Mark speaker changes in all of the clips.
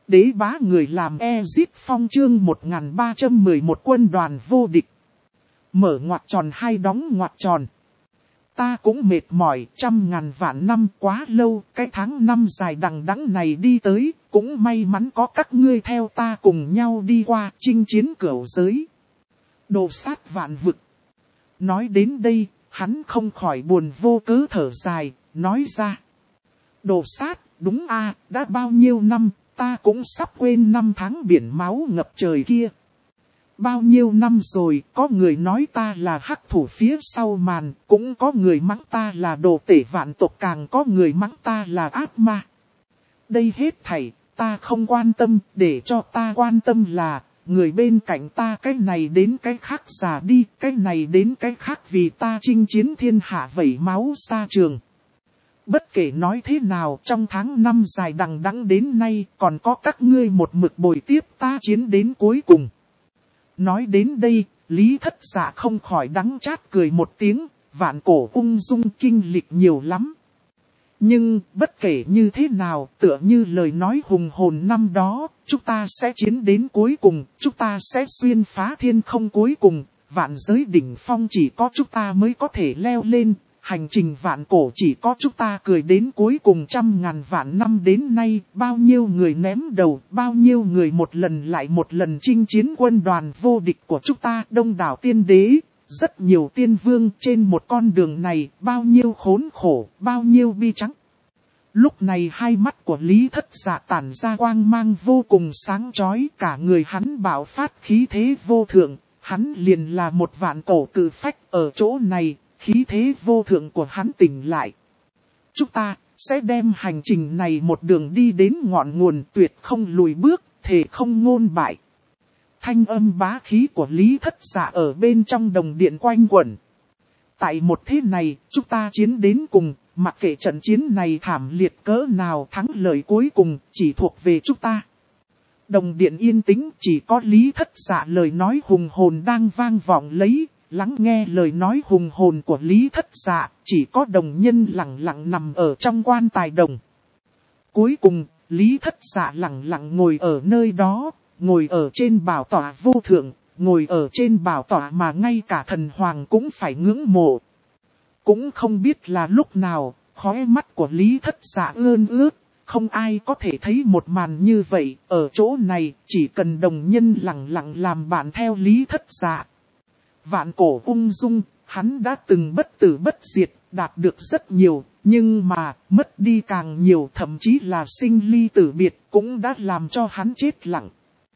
Speaker 1: Đế bá người làm Ezip Phong chương 1311 quân đoàn vô địch. Mở ngoặc tròn hai đóng ngoặc tròn. Ta cũng mệt mỏi, 100.000 vạn năm quá lâu, cái tháng năm dài đằng đẵng này đi tới, cũng may mắn có các ngươi theo ta cùng nhau đi qua chinh chiến cửu giới. Đồ sát vạn vực. Nói đến đây, hắn không khỏi buồn vô cớ thở dài, nói ra. Đồ sát, đúng a, đã bao nhiêu năm, ta cũng sắp quên năm tháng biển máu ngập trời kia. Bao nhiêu năm rồi, có người nói ta là hắc thủ phía sau màn, cũng có người mắng ta là đồ tể vạn tộc, càng có người mắng ta là ác ma. Đây hết thảy, ta không quan tâm, để cho ta quan tâm là, người bên cạnh ta cái này đến cái khác già đi, cái này đến cái khác vì ta chinh chiến thiên hạ vẩy máu xa trường. Bất kể nói thế nào, trong tháng năm dài đằng đẵng đến nay, còn có các ngươi một mực bồi tiếp ta chiến đến cuối cùng. Nói đến đây, Lý Thất Dạ không khỏi đắng chát cười một tiếng, vạn cổ ung dung kinh lịch nhiều lắm. Nhưng, bất kể như thế nào, tựa như lời nói hùng hồn năm đó, chúng ta sẽ chiến đến cuối cùng, chúng ta sẽ xuyên phá thiên không cuối cùng, vạn giới đỉnh phong chỉ có chúng ta mới có thể leo lên. Hành trình vạn cổ chỉ có chúng ta cười đến cuối cùng, 100.000 vạn năm đến nay, bao nhiêu người ném đầu, bao nhiêu người một lần lại một lần chinh chiến quân đoàn vô địch của chúng ta, đông đảo tiên đế, rất nhiều tiên vương trên một con đường này, bao nhiêu khốn khổ, bao nhiêu bi trắng. Lúc này hai mắt của Lý Thất Dạ tản ra quang mang vô cùng sáng chói, cả người hắn bạo phát khí thế vô thượng, hắn liền là một vạn cổ cự phách ở chỗ này. Khí thế vô thượng của hắn tỉnh lại. Chúng ta sẽ đem hành trình này một đường đi đến ngọn nguồn, tuyệt không lùi bước, thề không ngôn bại. Thanh âm bá khí của Lý Thất Dạ ở bên trong đồng điện quanh quẩn. Tại một thế này, chúng ta chiến đến cùng, mặc kệ trận chiến này thảm liệt cỡ nào, thắng lợi cuối cùng chỉ thuộc về chúng ta. Đồng điện yên tĩnh, chỉ có Lý Thất Dạ lời nói hùng hồn đang vang vọng lấy. Lắng nghe lời nói hùng hồn của Lý Thất Dạ, chỉ có đồng nhân lặng lặng nằm ở trong quan tài đồng. Cuối cùng, Lý Thất Dạ lặng lặng ngồi ở nơi đó, ngồi ở trên bảo tọa vô thượng, ngồi ở trên bảo tọa mà ngay cả thần hoàng cũng phải ngưỡng mộ. Cũng không biết là lúc nào, khóe mắt của Lý Thất Dạ ươn ướt, không ai có thể thấy một màn như vậy, ở chỗ này chỉ cần đồng nhân lặng lặng làm bạn theo Lý Thất Dạ. Vạn cổ ung dung, hắn đã từng bất tử bất diệt, đạt được rất nhiều, nhưng mà mất đi càng nhiều, thậm chí là sinh ly tử biệt cũng đã làm cho hắn chết lặng.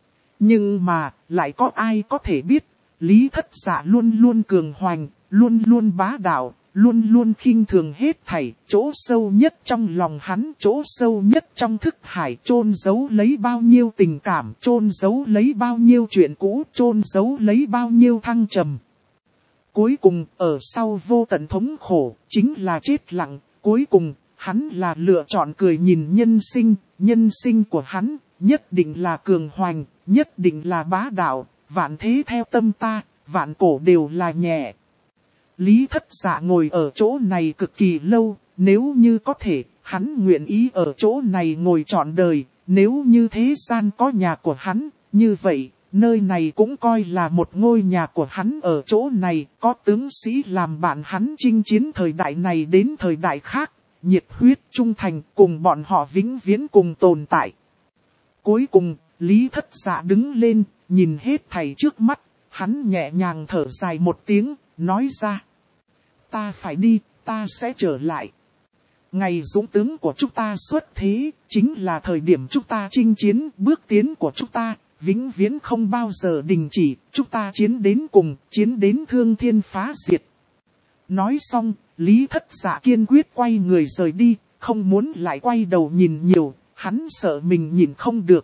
Speaker 1: Nhưng mà, lại có ai có thể biết, Lý Thất Dạ luôn luôn cường hoành, luôn luôn bá đạo, luôn luôn khinh thường hết thảy, chỗ sâu nhất trong lòng hắn, chỗ sâu nhất trong thức hải chôn giấu lấy bao nhiêu tình cảm, chôn giấu lấy bao nhiêu chuyện cũ, chôn giấu lấy bao nhiêu thăng trầm. Cuối cùng, ở sau vô tận thống khổ, chính là chết lặng, cuối cùng, hắn là lựa chọn cười nhìn nhân sinh của hắn, nhất định là cường hoành, nhất định là bá đạo, vạn thế theo tâm ta, vạn cổ đều là nhẹ. Lý Thất Dạ ngồi ở chỗ này cực kỳ lâu, nếu như có thể, hắn nguyện ý ở chỗ này ngồi trọn đời, nếu như thế gian có nhà của hắn, như vậy, nơi này cũng coi là một ngôi nhà của hắn, ở chỗ này, có tướng sĩ làm bạn hắn chinh chiến thời đại này đến thời đại khác, nhiệt huyết trung thành cùng bọn họ vĩnh viễn cùng tồn tại. Cuối cùng, Lý Thất Dạ đứng lên, nhìn hết thảy trước mắt, hắn nhẹ nhàng thở dài một tiếng, nói ra. Ta phải đi, ta sẽ trở lại. Ngày dũng tướng của chúng ta xuất thế, chính là thời điểm chúng ta chinh chiến, bước tiến của chúng ta, vĩnh viễn không bao giờ đình chỉ, chúng ta chiến đến cùng, chiến đến thương thiên phá diệt. Nói xong, Lý Thất Dạ kiên quyết quay người rời đi, không muốn lại quay đầu nhìn nhiều, hắn sợ mình nhìn không được.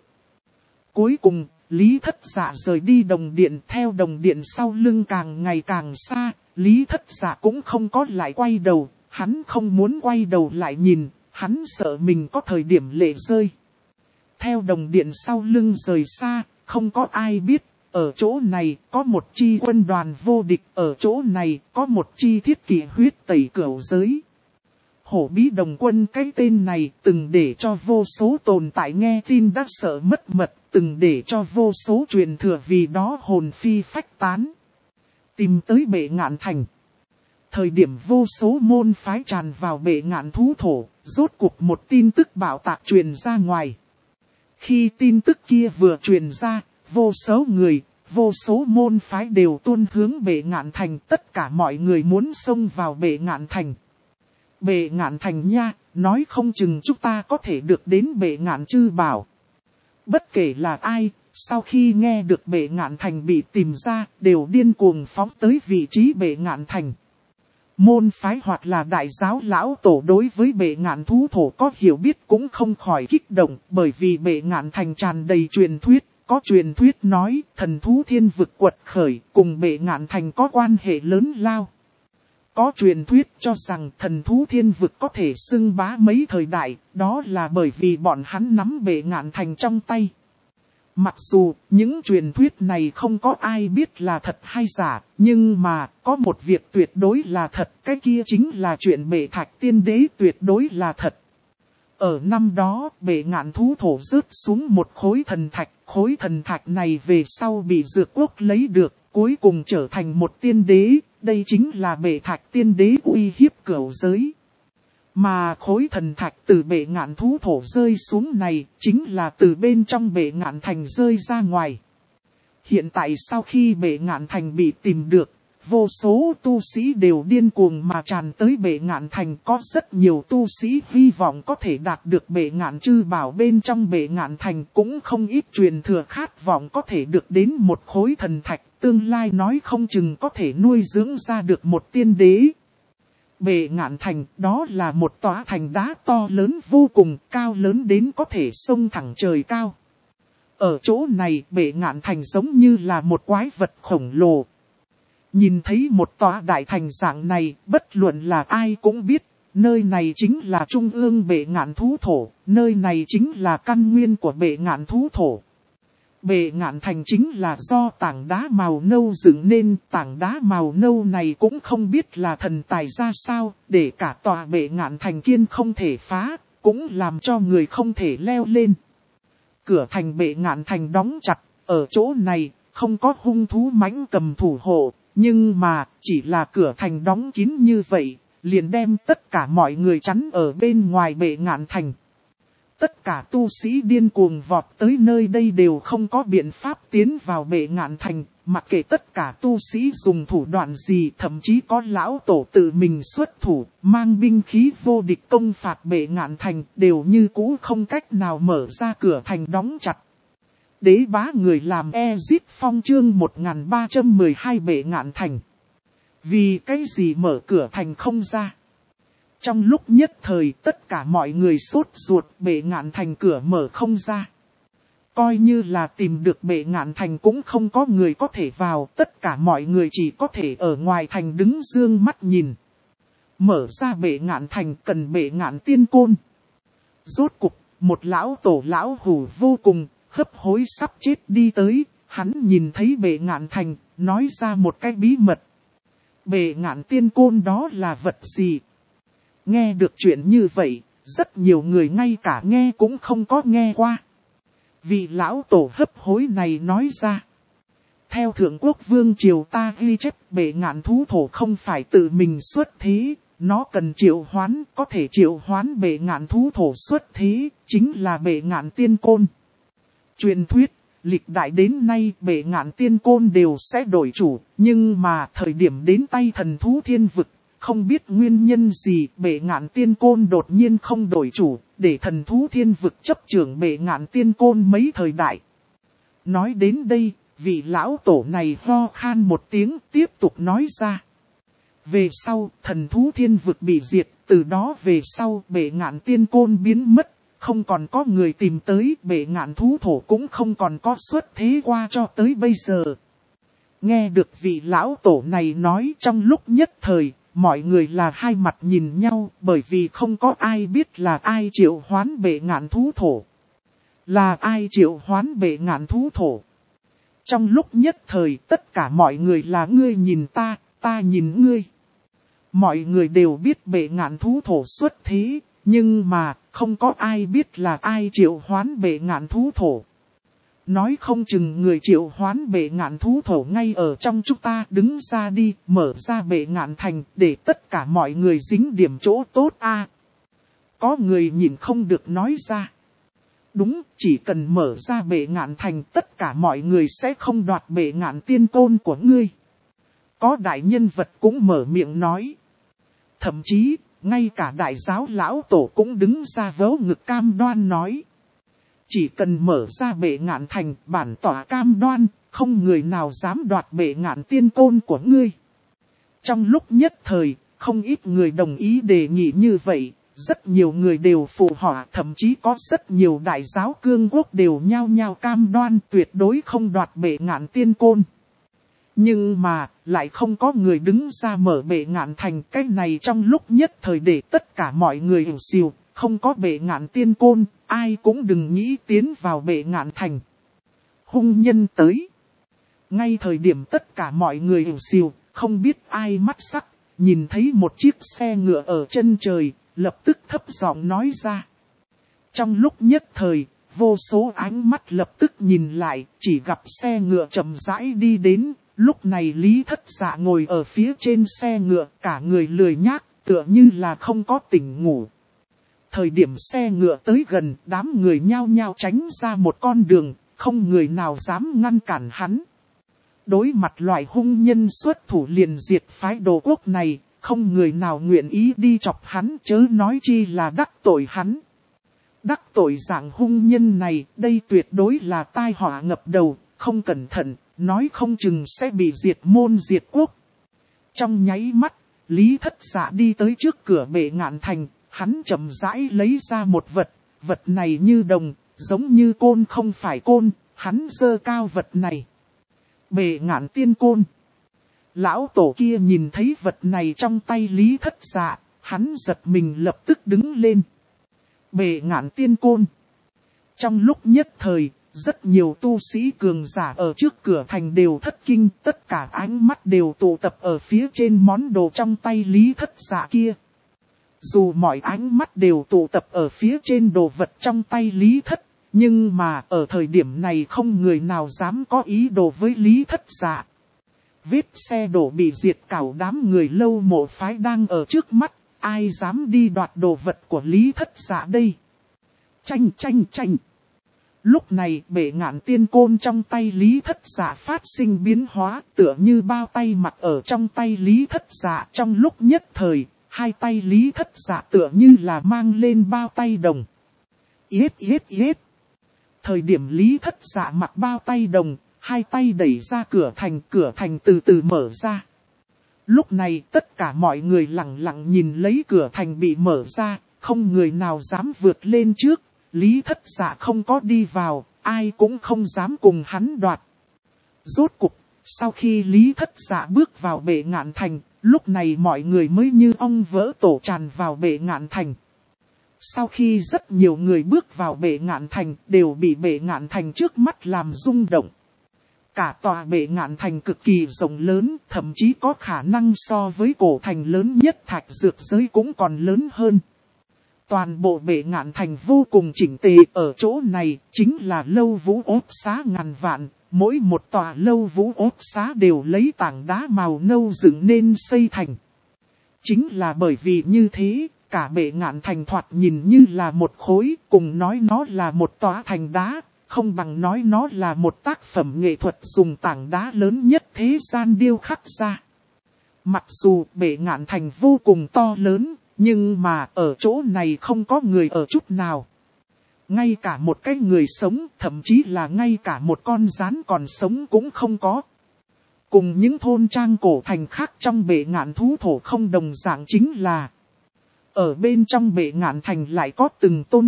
Speaker 1: Cuối cùng, Lý Thất Dạ rời đi đồng điện, theo đồng điện sau lưng càng ngày càng xa, Lý Thất Dạ cũng không có lại quay đầu, hắn không muốn quay đầu lại nhìn, hắn sợ mình có thời điểm lệ rơi. Theo đồng điện sau lưng rời xa, không có ai biết, ở chỗ này có một chi quân đoàn vô địch, ở chỗ này có một chi thiết kỷ huyết tẩy cửu giới. Hổ Bí Đồng Quân cái tên này từng để cho vô số tồn tại nghe tin đã sợ mất mật, từng để cho vô số truyền thừa vì đó hồn phi phách tán. Tìm tới Bệ Ngạn Thành. Thời điểm vô số môn phái tràn vào Bệ Ngạn thú thổ, rốt cuộc một tin tức bạo tạc truyền ra ngoài. Khi tin tức kia vừa truyền ra, vô số người, vô số môn phái đều tuôn hướng Bệ Ngạn Thành, tất cả mọi người muốn xông vào Bệ Ngạn Thành. Bệ Ngạn Thành nha, nói không chừng chúng ta có thể được đến Bệ Ngạn Trư Bảo. Bất kể là ai, sau khi nghe được Bệ Ngạn Thành bị tìm ra, đều điên cuồng phóng tới vị trí Bệ Ngạn Thành. Môn phái hoặc là đại giáo lão tổ đối với Bệ Ngạn thú thổ có hiểu biết cũng không khỏi kích động, bởi vì Bệ Ngạn Thành tràn đầy truyền thuyết. Có truyền thuyết nói thần thú thiên vực quật khởi cùng Bệ Ngạn Thành có quan hệ lớn lao. Có truyền thuyết cho rằng thần thú thiên vực có thể xưng bá mấy thời đại, đó là bởi vì bọn hắn nắm Bệ Ngạn Thành trong tay. Mặc dù những truyền thuyết này không có ai biết là thật hay giả, nhưng mà có một việc tuyệt đối là thật, cái kia chính là chuyện Bệ Thạch Tiên Đế tuyệt đối là thật. Ở năm đó, Bệ Ngạn thú thổ rớt xuống một khối thần thạch này về sau bị Dược Quốc lấy được, cuối cùng trở thành một tiên đế, đây chính là Bệ Thạch Tiên Đế uy hiếp cửu giới. Mà khối thần thạch từ Bệ Ngạn thú thổ rơi xuống này, chính là từ bên trong Bệ Ngạn Thành rơi ra ngoài. Hiện tại sau khi Bệ Ngạn Thành bị tìm được, vô số tu sĩ đều điên cuồng mà tràn tới Bệ Ngạn Thành, có rất nhiều tu sĩ hy vọng có thể đạt được Bệ Ngạn Trư Bảo bên trong Bệ Ngạn Thành, cũng không ít truyền thừa khát vọng có thể được đến một khối thần thạch, tương lai nói không chừng có thể nuôi dưỡng ra được một tiên đế. Bệ Ngạn Thành đó là một tòa thành đá to lớn vô cùng, cao lớn đến có thể xông thẳng trời cao. Ở chỗ này Bệ Ngạn Thành giống như là một quái vật khổng lồ. Nhìn thấy một tòa đại thành dạng này, bất luận là ai cũng biết, nơi này chính là trung ương Bệ Ngạn thú thổ, nơi này chính là căn nguyên của Bệ Ngạn thú thổ. Bệ Ngạn Thành chính là do tảng đá màu nâu dựng nên, tảng đá màu nâu này cũng không biết là thần tài ra sao, để cả tòa Bệ Ngạn Thành kiên không thể phá, cũng làm cho người không thể leo lên. Cửa thành Bệ Ngạn Thành đóng chặt, ở chỗ này không có hung thú mãnh cầm thủ hộ, nhưng mà chỉ là cửa thành đóng kín như vậy, liền đem tất cả mọi người chắn ở bên ngoài Bệ Ngạn Thành. Tất cả tu sĩ điên cuồng vọt tới nơi đây đều không có biện pháp tiến vào Bệ Ngạn Thành, mặc kệ tất cả tu sĩ dùng thủ đoạn gì, thậm chí có lão tổ tự mình xuất thủ, mang binh khí vô địch công phạt Bệ Ngạn Thành, đều như cũ không cách nào mở ra cửa thành đóng chặt. Đế bá người làm Ezip Phong chương 1312 Bệ Ngạn Thành. Vì cái gì mở cửa thành không ra? Trong lúc nhất thời tất cả mọi người sốt ruột, Bệ Ngạn Thành cửa mở không ra. Coi như là tìm được Bệ Ngạn Thành cũng không có người có thể vào, tất cả mọi người chỉ có thể ở ngoài thành đứng dương mắt nhìn. Mở ra Bệ Ngạn Thành cần Bệ Ngạn Tiên Côn. Rốt cục, một lão tổ lão hủ vô cùng, hấp hối sắp chết đi tới, hắn nhìn thấy Bệ Ngạn Thành, nói ra một cái bí mật. Bệ Ngạn Tiên Côn đó là vật gì? Nghe được chuyện như vậy, rất nhiều người ngay cả nghe cũng không có nghe qua. Vị lão tổ hấp hối này nói ra. Theo Thượng Quốc Vương Triều ta ghi chép Bệ Ngạn thú thổ không phải tự mình xuất thế, nó cần triệu hoán, có thể triệu hoán Bệ Ngạn thú thổ xuất thế, chính là Bệ Ngạn Tiên Côn. Truyền thuyết, lịch đại đến nay Bệ Ngạn Tiên Côn đều sẽ đổi chủ, nhưng mà thời điểm đến tay thần thú thiên vực, không biết nguyên nhân gì Bệ Ngạn Tiên Côn đột nhiên không đổi chủ, để thần thú thiên vực chấp trưởng Bệ Ngạn Tiên Côn mấy thời đại. Nói đến đây, vị lão tổ này ho khan một tiếng tiếp tục nói ra. Về sau, thần thú thiên vực bị diệt, từ đó về sau Bệ Ngạn Tiên Côn biến mất, không còn có người tìm tới, Bệ Ngạn thú thổ cũng không còn có xuất thế qua cho tới bây giờ. Nghe được vị lão tổ này nói trong lúc nhất thời, mọi người là hai mặt nhìn nhau, bởi vì không có ai biết là ai triệu hoán Bệ Ngạn thú thổ. Là ai triệu hoán Bệ Ngạn thú thổ? Trong lúc nhất thời tất cả mọi người là ngươi nhìn ta, ta nhìn ngươi. Mọi người đều biết bệ ngạn thú thổ xuất thế, nhưng mà không có ai biết là ai triệu hoán bệ ngạn thú thổ. Nói không chừng người triệu hoán bệ ngạn thú thổ ngay ở trong chúng ta, đứng ra đi, mở ra bệ ngạn thành để tất cả mọi người dính điểm chỗ tốt a. Có người nhìn không được nói ra. Đúng, chỉ cần mở ra bệ ngạn thành tất cả mọi người sẽ không đoạt bệ ngạn tiên côn của ngươi. Có đại nhân vật cũng mở miệng nói. Thậm chí, ngay cả đại giáo lão tổ cũng đứng ra vớ ngực cam đoan nói. Chỉ cần mở ra bệ ngạn thành, bản tỏa cam đoan, không người nào dám đoạt bệ ngạn tiên côn của ngươi. Trong lúc nhất thời, không ít người đồng ý đề nghị như vậy, rất nhiều người đều phụ họa, thậm chí có rất nhiều đại giáo cương quốc đều nhao nhao cam đoan tuyệt đối không đoạt bệ ngạn tiên côn. Nhưng mà, lại không có người đứng ra mở bệ ngạn thành, cái này trong lúc nhất thời để tất cả mọi người hiểu xìu, không có bệ ngạn tiên côn, ai cũng đừng nghĩ tiến vào bệ ngạn thành. Hung nhân tới. Ngay thời điểm tất cả mọi người hiểu xìu, không biết ai mắt sắc, nhìn thấy một chiếc xe ngựa ở chân trời, lập tức thấp giọng nói ra. Trong lúc nhất thời, vô số ánh mắt lập tức nhìn lại, chỉ gặp xe ngựa chậm rãi đi đến. Lúc này Lý Thất Dạ ngồi ở phía trên xe ngựa, cả người lười nhác, tựa như là không có tỉnh ngủ. Thời điểm xe ngựa tới gần, đám người nhao nhao tránh ra một con đường, không người nào dám ngăn cản hắn. Đối mặt loại hung nhân xuất thủ liền diệt phái Đồ Quốc này, không người nào nguyện ý đi chọc hắn, chớ nói chi là đắc tội hắn. Đắc tội dạng hung nhân này, đây tuyệt đối là tai họa ngập đầu, không cẩn thận, nói không chừng sẽ bị diệt môn diệt quốc. Trong nháy mắt, Lý Thất Dạ đi tới trước cửa bệ ngạn thành, hắn chậm rãi lấy ra một vật, vật này như đồng, giống như côn không phải côn, hắn giơ cao vật này. Bệ ngạn tiên côn. Lão tổ kia nhìn thấy vật này trong tay Lý Thất Dạ, hắn giật mình lập tức đứng lên. Bệ ngạn tiên côn. Trong lúc nhất thời, rất nhiều tu sĩ cường giả ở trước cửa thành đều thất kinh, tất cả ánh mắt đều tụ tập ở phía trên món đồ trong tay Lý Thất Dạ kia. Dù mọi ánh mắt đều tụ tập ở phía trên đồ vật trong tay Lý Thất, nhưng mà ở thời điểm này không người nào dám có ý đồ với Lý Thất Dạ. Vết xe đổ bị diệt cảo, đám người Lâu Mộ phái đang ở trước mắt, ai dám đi đoạt đồ vật của Lý Thất Dạ đây? Tranh tranh tranh! Lúc này bệ ngạn tiên côn trong tay Lý Thất Dạ phát sinh biến hóa, tựa như bao tay mặc ở trong tay Lý Thất Dạ. Trong lúc nhất thời, hai tay Lý Thất Dạ tựa như là mang lên bao tay đồng. Yết yết yết! Thời điểm Lý Thất Dạ mặc bao tay đồng, hai tay đẩy ra cửa thành từ từ mở ra. Lúc này tất cả mọi người lặng lặng nhìn lấy cửa thành bị mở ra, không người nào dám vượt lên trước. Lý Thất Dạ không có đi vào, ai cũng không dám cùng hắn đoạt. Rốt cục, sau khi Lý Thất Dạ bước vào bệ ngạn thành, lúc này mọi người mới như ong vỡ tổ tràn vào bệ ngạn thành. Sau khi rất nhiều người bước vào bệ ngạn thành, đều bị bệ ngạn thành trước mắt làm rung động. Cả tòa bệ ngạn thành cực kỳ rộng lớn, thậm chí có khả năng so với cổ thành lớn nhất Thạch Dược Giới cũng còn lớn hơn. Toàn bộ bệ ngạn thành vô cùng chỉnh tề, ở chỗ này chính là Lâu Vũ ốt xá ngàn vạn, mỗi một tòa Lâu Vũ ốt xá đều lấy tảng đá màu nâu dựng nên xây thành. Chính là bởi vì như thế, cả bệ ngạn thành thoạt nhìn như là một khối, cùng nói nó là một tòa thành đá, không bằng nói nó là một tác phẩm nghệ thuật dùng tảng đá lớn nhất thế gian điêu khắc ra. Mặc dù bệ ngạn thành vô cùng to lớn, nhưng mà ở chỗ này không có người ở chút nào. Ngay cả một cái người sống, thậm chí là ngay cả một con rắn còn sống cũng không có. Cùng những thôn trang cổ thành khác trong bệ ngạn thú thổ không đồng dạng chính là ở bên trong bệ ngạn thành lại có từng tôn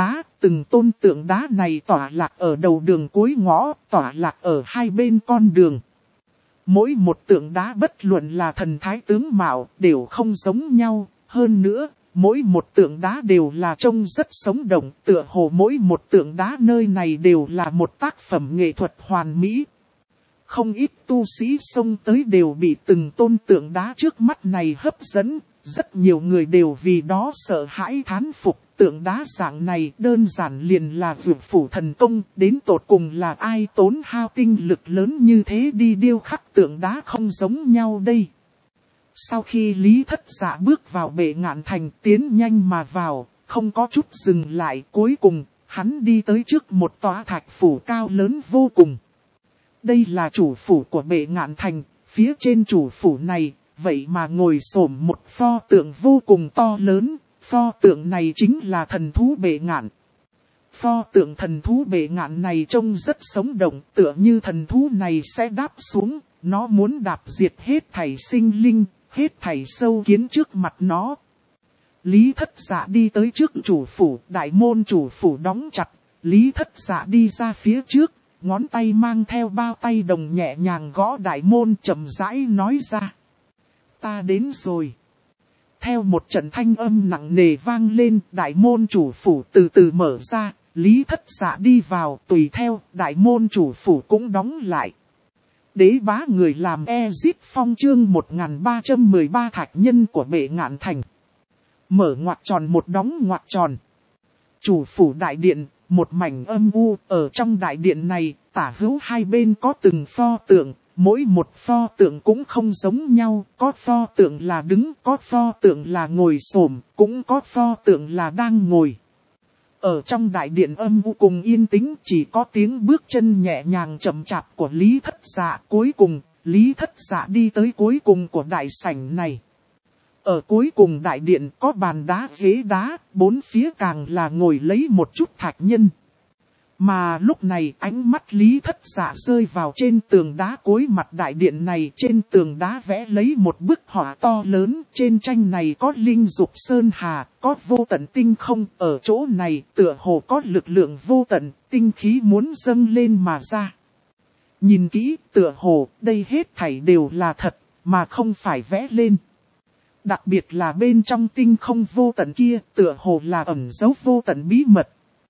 Speaker 1: tượng đá này tỏa lạc ở đầu đường cuối ngõ, tỏa lạc ở hai bên con đường. Mỗi một tượng đá bất luận là thần thái tướng mạo đều không giống nhau, hơn nữa, mỗi một tượng đá đều là trông rất sống động, tựa hồ mỗi một tượng đá nơi này đều là một tác phẩm nghệ thuật hoàn mỹ. Không ít tu sĩ xông tới đều bị từng tôn tượng đá trước mắt này hấp dẫn, rất nhiều người đều vì đó sợ hãi thán phục. Tượng đá dạng này đơn giản liền là vượt phủ thần công, đến tột cùng là ai tốn hao tinh lực lớn như thế đi điêu khắc tượng đá không giống nhau đây. Sau khi Lý Thất Dạ bước vào Bệ Ngạn Thành, tiến nhanh mà vào, không có chút dừng lại, cuối cùng hắn đi tới trước một tòa thạch phủ cao lớn vô cùng. Đây là chủ phủ của Bệ Ngạn Thành, phía trên chủ phủ này, vậy mà ngồi xổm một pho tượng vô cùng to lớn, pho tượng này chính là thần thú Bệ Ngạn. Pho tượng thần thú Bệ Ngạn này trông rất sống động, tựa như thần thú này sẽ đáp xuống, nó muốn đạp diệt hết thảy sinh linh, hết thảy sâu kiến trước mặt nó. Lý Thất Dạ đi tới trước chủ phủ, đại môn chủ phủ đóng chặt, Lý Thất Dạ đi ra phía trước, ngón tay mang theo bao tay đồng nhẹ nhàng gõ đại môn chậm rãi nói ra. Ta đến rồi. Theo một trận thanh âm nặng nề vang lên, đại môn chủ phủ từ từ mở ra, Lý Thất Dạ đi vào, tùy theo, đại môn chủ phủ cũng đóng lại. Đế bá người làm Ezit Phong chương 1313 thạch nhân của Bệ Ngạn Thành. Mở ngoặc tròn một đóng ngoặc tròn. Chủ phủ đại điện, một mảnh âm u, ở trong đại điện này, tả hữu hai bên có từng pho tượng, mỗi một pho tượng cũng không giống nhau, có pho tượng là đứng, có pho tượng là ngồi xổm, cũng có pho tượng là đang ngồi. Ở trong đại điện âm u cùng yên tĩnh chỉ có tiếng bước chân nhẹ nhàng chậm chạp của Lý Thất Dạ. Cuối cùng, Lý Thất Dạ đi tới cuối cùng của đại sảnh này. Ở cuối cùng đại điện có bàn đá ghế đá, bốn phía càng là ngồi lấy một chút thạch nhân. Mà lúc này ánh mắt Lý Thất Dạ rơi vào trên tường đá cuối mặt đại điện này. Trên tường đá vẽ lấy một bức họa to lớn. Trên tranh này có linh dục sơn hà, có vô tận tinh không. Ở chỗ này tựa hồ có lực lượng vô tận, tinh khí muốn dâng lên mà ra. Nhìn kỹ tựa hồ đây hết thảy đều là thật, mà không phải vẽ lên. Đặc biệt là bên trong tinh không vô tận kia tựa hồ là ẩn giấu vô tận bí mật.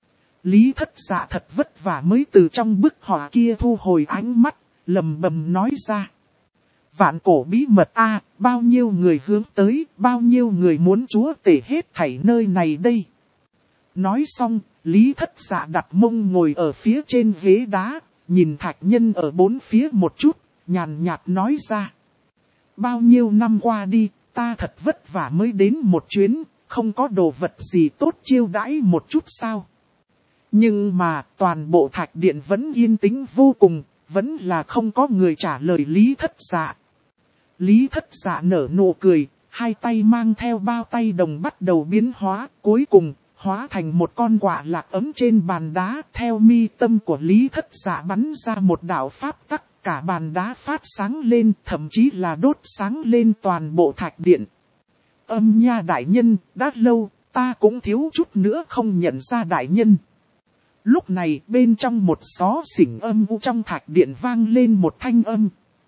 Speaker 1: Lý Thất Dạ thật vất vả mới từ trong bức họa kia thu hồi ánh mắt, lầm bầm nói ra. Vạn cổ bí mật a, bao nhiêu người hướng tới, bao nhiêu người muốn chúa tể hết thảy nơi này đây. Nói xong, Lý Thất Dạ đặt mông ngồi ở phía trên ghế đá, nhìn thạch nhân ở bốn phía một chút, nhàn nhạt nói ra. Bao nhiêu năm qua đi, ta thật vất vả mới đến một chuyến, không có đồ vật gì tốt chiêu đãi một chút sao. Nhưng mà toàn bộ thạch điện vẫn yên tĩnh vô cùng, vẫn là không có người trả lời Lý Thất Dạ. Lý Thất Dạ nở nụ cười, hai tay mang theo bao tay đồng bắt đầu biến hóa, cuối cùng hóa thành một con quạ lạc ấm trên bàn đá. Theo mi tâm của Lý Thất Dạ bắn ra một đạo pháp tắc, cả bàn đá phát sáng lên, thậm chí là đốt sáng lên toàn bộ thạch điện. Âm nha đại nhân, đã lâu, ta cũng thiếu chút nữa không nhận ra đại nhân. Lúc này bên trong một xó xỉnh âm u trong thạch điện vang lên một thanh âm.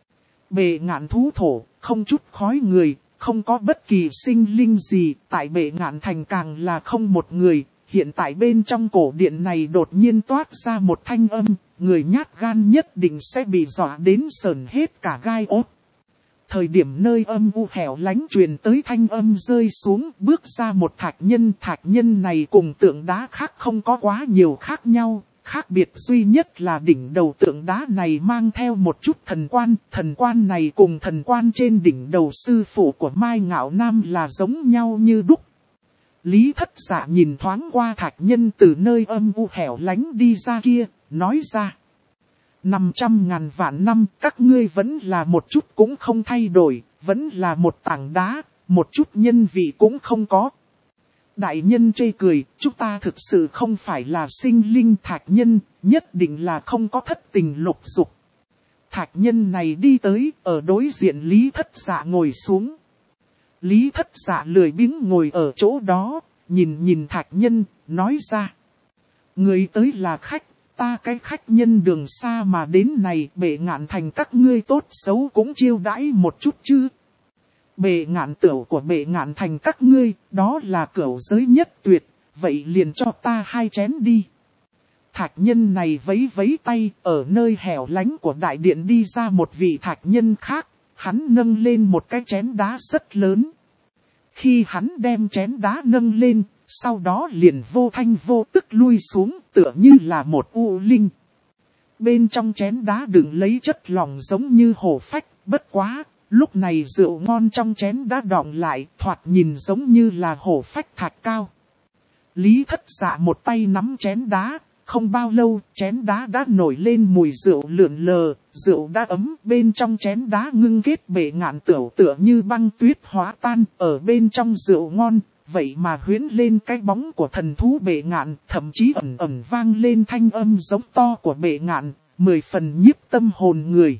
Speaker 1: Bệ Ngạn thú thổ, không chút khói người, không có bất kỳ sinh linh gì, tại Bệ Ngạn Thành càng là không một người. Hiện tại bên trong cổ điện này đột nhiên toát ra một thanh âm, người nhát gan nhất định sẽ bị dọa đến sởn hết cả gai ốt. Thời điểm nơi âm u hẻo lánh truyền tới thanh âm rơi xuống, bước ra một thạch nhân này cùng tượng đá khác không có quá nhiều khác nhau, khác biệt duy nhất là đỉnh đầu tượng đá này mang theo một chút thần quan này cùng thần quan trên đỉnh đầu sư phụ của Mai Ngạo Nam là giống nhau như đúc. Lý Thất Dạ nhìn thoáng qua thạch nhân từ nơi âm u hẻo lánh đi ra kia, nói ra. 500.000 vạn năm các ngươi vẫn là một chút cũng không thay đổi, vẫn là một tảng đá, một chút nhân vị cũng không có. Đại nhân chê cười, chúng ta thực sự không phải là sinh linh thạch nhân, nhất định là không có thất tình lục dục. Thạch nhân này đi tới, ở đối diện Lý Thất Dạ ngồi xuống. Lý Thất Dạ lười biếng ngồi ở chỗ đó, nhìn thạch nhân, nói ra. Người tới là khách. Ta cái khách nhân đường xa mà đến này, Bệ Ngạn Thành các ngươi tốt xấu cũng chiêu đãi một chút chứ. Bệ Ngạn tửu của Bệ Ngạn Thành các ngươi, đó là cửu giới nhất tuyệt, vậy liền cho ta 2 chén đi. Thạch nhân này vẫy vẫy tay, ở nơi hẻo lánh của đại điện đi ra một vị thạch nhân khác, hắn nâng lên một cái chén đá rất lớn. Khi hắn đem chén đá nâng lên, sau đó liền vô thanh vô tức lui xuống, tựa như là một u linh. Bên trong chén đá đựng lấy chất lỏng giống như hổ phách, bất quá, lúc này rượu ngon trong chén đã đọng lại, thoạt nhìn giống như là hổ phách thạch cao. Lý Thất Dạ một tay nắm chén đá, không bao lâu chén đá đã nổi lên mùi rượu lượn lờ, rượu đã ấm, bên trong chén đá ngưng kết bệ ngạn tửu tựa như băng tuyết hóa tan, ở bên trong rượu ngon, vậy mà huyễn lên cái bóng của thần thú bệ ngạn, thậm chí ẩn ẩn vang lên thanh âm giống to của bệ ngạn, 10 phần nhiếp tâm hồn người.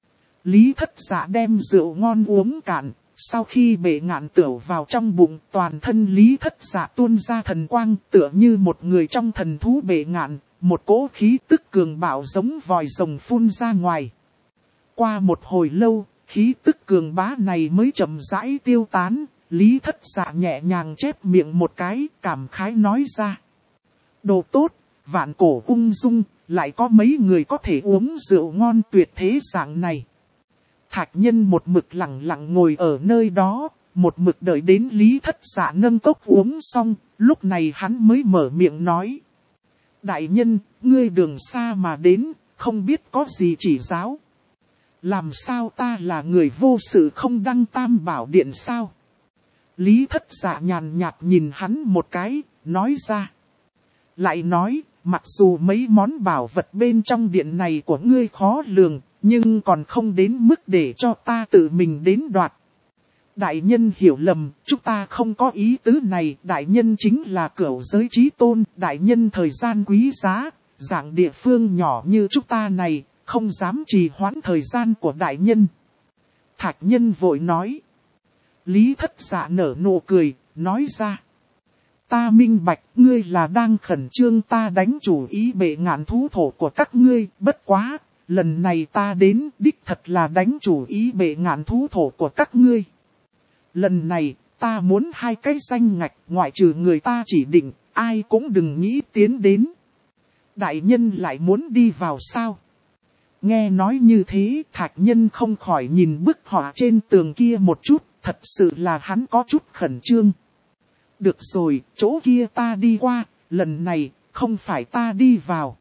Speaker 1: Lý Thất Dạ đem rượu ngon uống cạn, sau khi bệ ngạn tửu vào trong bụng, toàn thân Lý Thất Dạ tuôn ra thần quang, tựa như một người trong thần thú bệ ngạn, một cỗ khí tức cường bạo giống vòi rồng phun ra ngoài. Qua một hồi lâu, khí tức cường bá này mới chậm rãi tiêu tán, Lý Thất Dạ nhẹ nhàng chép miệng một cái, cảm khái nói ra. Đồ tốt, vạn cổ ung dung, lại có mấy người có thể uống rượu ngon tuyệt thế dạng này. Thạch nhân một mực lặng lặng ngồi ở nơi đó, một mực đợi đến Lý Thất Dạ nâng cốc uống xong, lúc này hắn mới mở miệng nói. Đại nhân, ngươi đường xa mà đến, không biết có gì chỉ giáo. Làm sao ta là người vô sự không đăng tam bảo điện sao? Lý Thất Dạ nhàn nhạt nhìn hắn một cái, nói ra. Lại nói, mặc dù mấy món bảo vật bên trong điện này của ngươi khó lường, nhưng còn không đến mức để cho ta tự mình đến đoạt. Đại nhân hiểu lầm, chúng ta không có ý tứ này, đại nhân chính là cửu giới chí tôn, đại nhân thời gian quý giá, dạng địa phương nhỏ như chúng ta này, không dám trì hoãn thời gian của đại nhân. Thạch nhân vội nói. Lý Thất Dạ nở nụ cười, nói ra. Ta minh bạch, ngươi là đang khẩn trương ta đánh chủ ý bệ ngạn thú thổ của các ngươi, bất quá, lần này ta đến đích thật là đánh chủ ý bệ ngạn thú thổ của các ngươi. Lần này, ta muốn 2 cái danh ngạch, ngoại trừ người ta chỉ định, ai cũng đừng nghĩ tiến đến. Đại nhân lại muốn đi vào sao? Nghe nói như thế, thạch nhân không khỏi nhìn bức họa trên tường kia một chút, thật sự là hắn có chút khẩn trương. Được rồi, chỗ kia ta đi qua, lần này, không phải ta đi vào.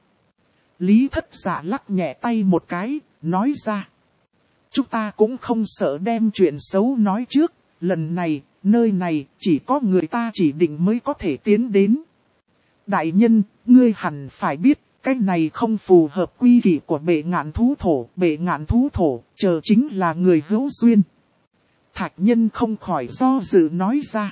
Speaker 1: Lý Thất Dạ lắc nhẹ tay một cái, nói ra. Chúng ta cũng không sợ đem chuyện xấu nói trước, lần này, nơi này, chỉ có người ta chỉ định mới có thể tiến đến. Đại nhân, ngươi hẳn phải biết, cái này không phù hợp quy kỷ của bệ ngạn thú thổ, chờ chính là người hữu duyên. Thạch nhân không khỏi do dự nói ra.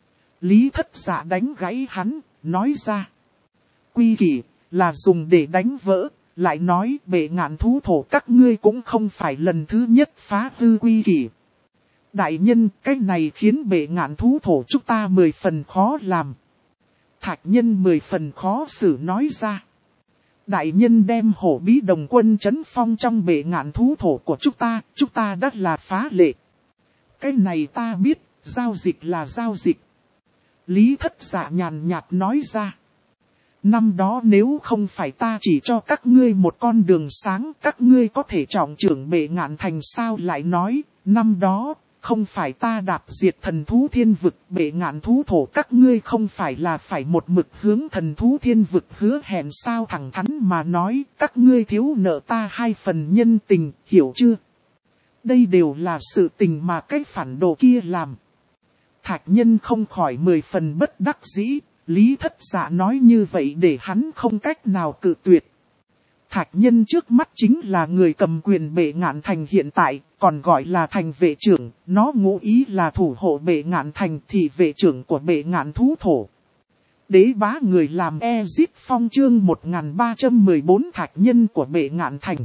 Speaker 1: Lý Thất Dạ đánh gãy hắn, nói ra. Quy kỷ là dùng để đánh vỡ, lại nói bệ ngạn thú thổ các ngươi cũng không phải lần thứ nhất phá hư quy kỷ. Đại nhân, cái này khiến bệ ngạn thú thổ chúng ta 10 phần khó làm. Thạch nhân 10 phần khó xử nói ra. Đại nhân đem hổ bí đồng quân trấn phong trong bệ ngạn thú thổ của chúng ta đã là phá lệ. Cái này ta biết, giao dịch là giao dịch. Lý Thất Dạ nhàn nhạt nói ra. Năm đó nếu không phải ta chỉ cho các ngươi một con đường sáng, các ngươi có thể trọng trưởng bệ ngạn thành sao lại nói, năm đó, không phải ta đạp diệt thần thú thiên vực, bệ ngạn thú thổ các ngươi không phải là phải một mực hướng thần thú thiên vực hứa hẹn sao, thẳng thắn mà nói, các ngươi thiếu nợ ta 2 phần nhân tình, hiểu chưa? Đây đều là sự tình mà cái phản đồ kia làm. Thạch nhân không khỏi 10 phần bất đắc dĩ, Lý Thất Dạ nói như vậy để hắn không cách nào cự tuyệt. Thạch nhân trước mắt chính là người cầm quyền bệ ngạn thành hiện tại, còn gọi là thành vệ trưởng, nó ngụ ý là thủ hộ bệ ngạn thành thì vệ trưởng của bệ ngạn thú thổ. Đế bá người làm Ezip Phong chương 1314 thạch nhân của bệ ngạn thành.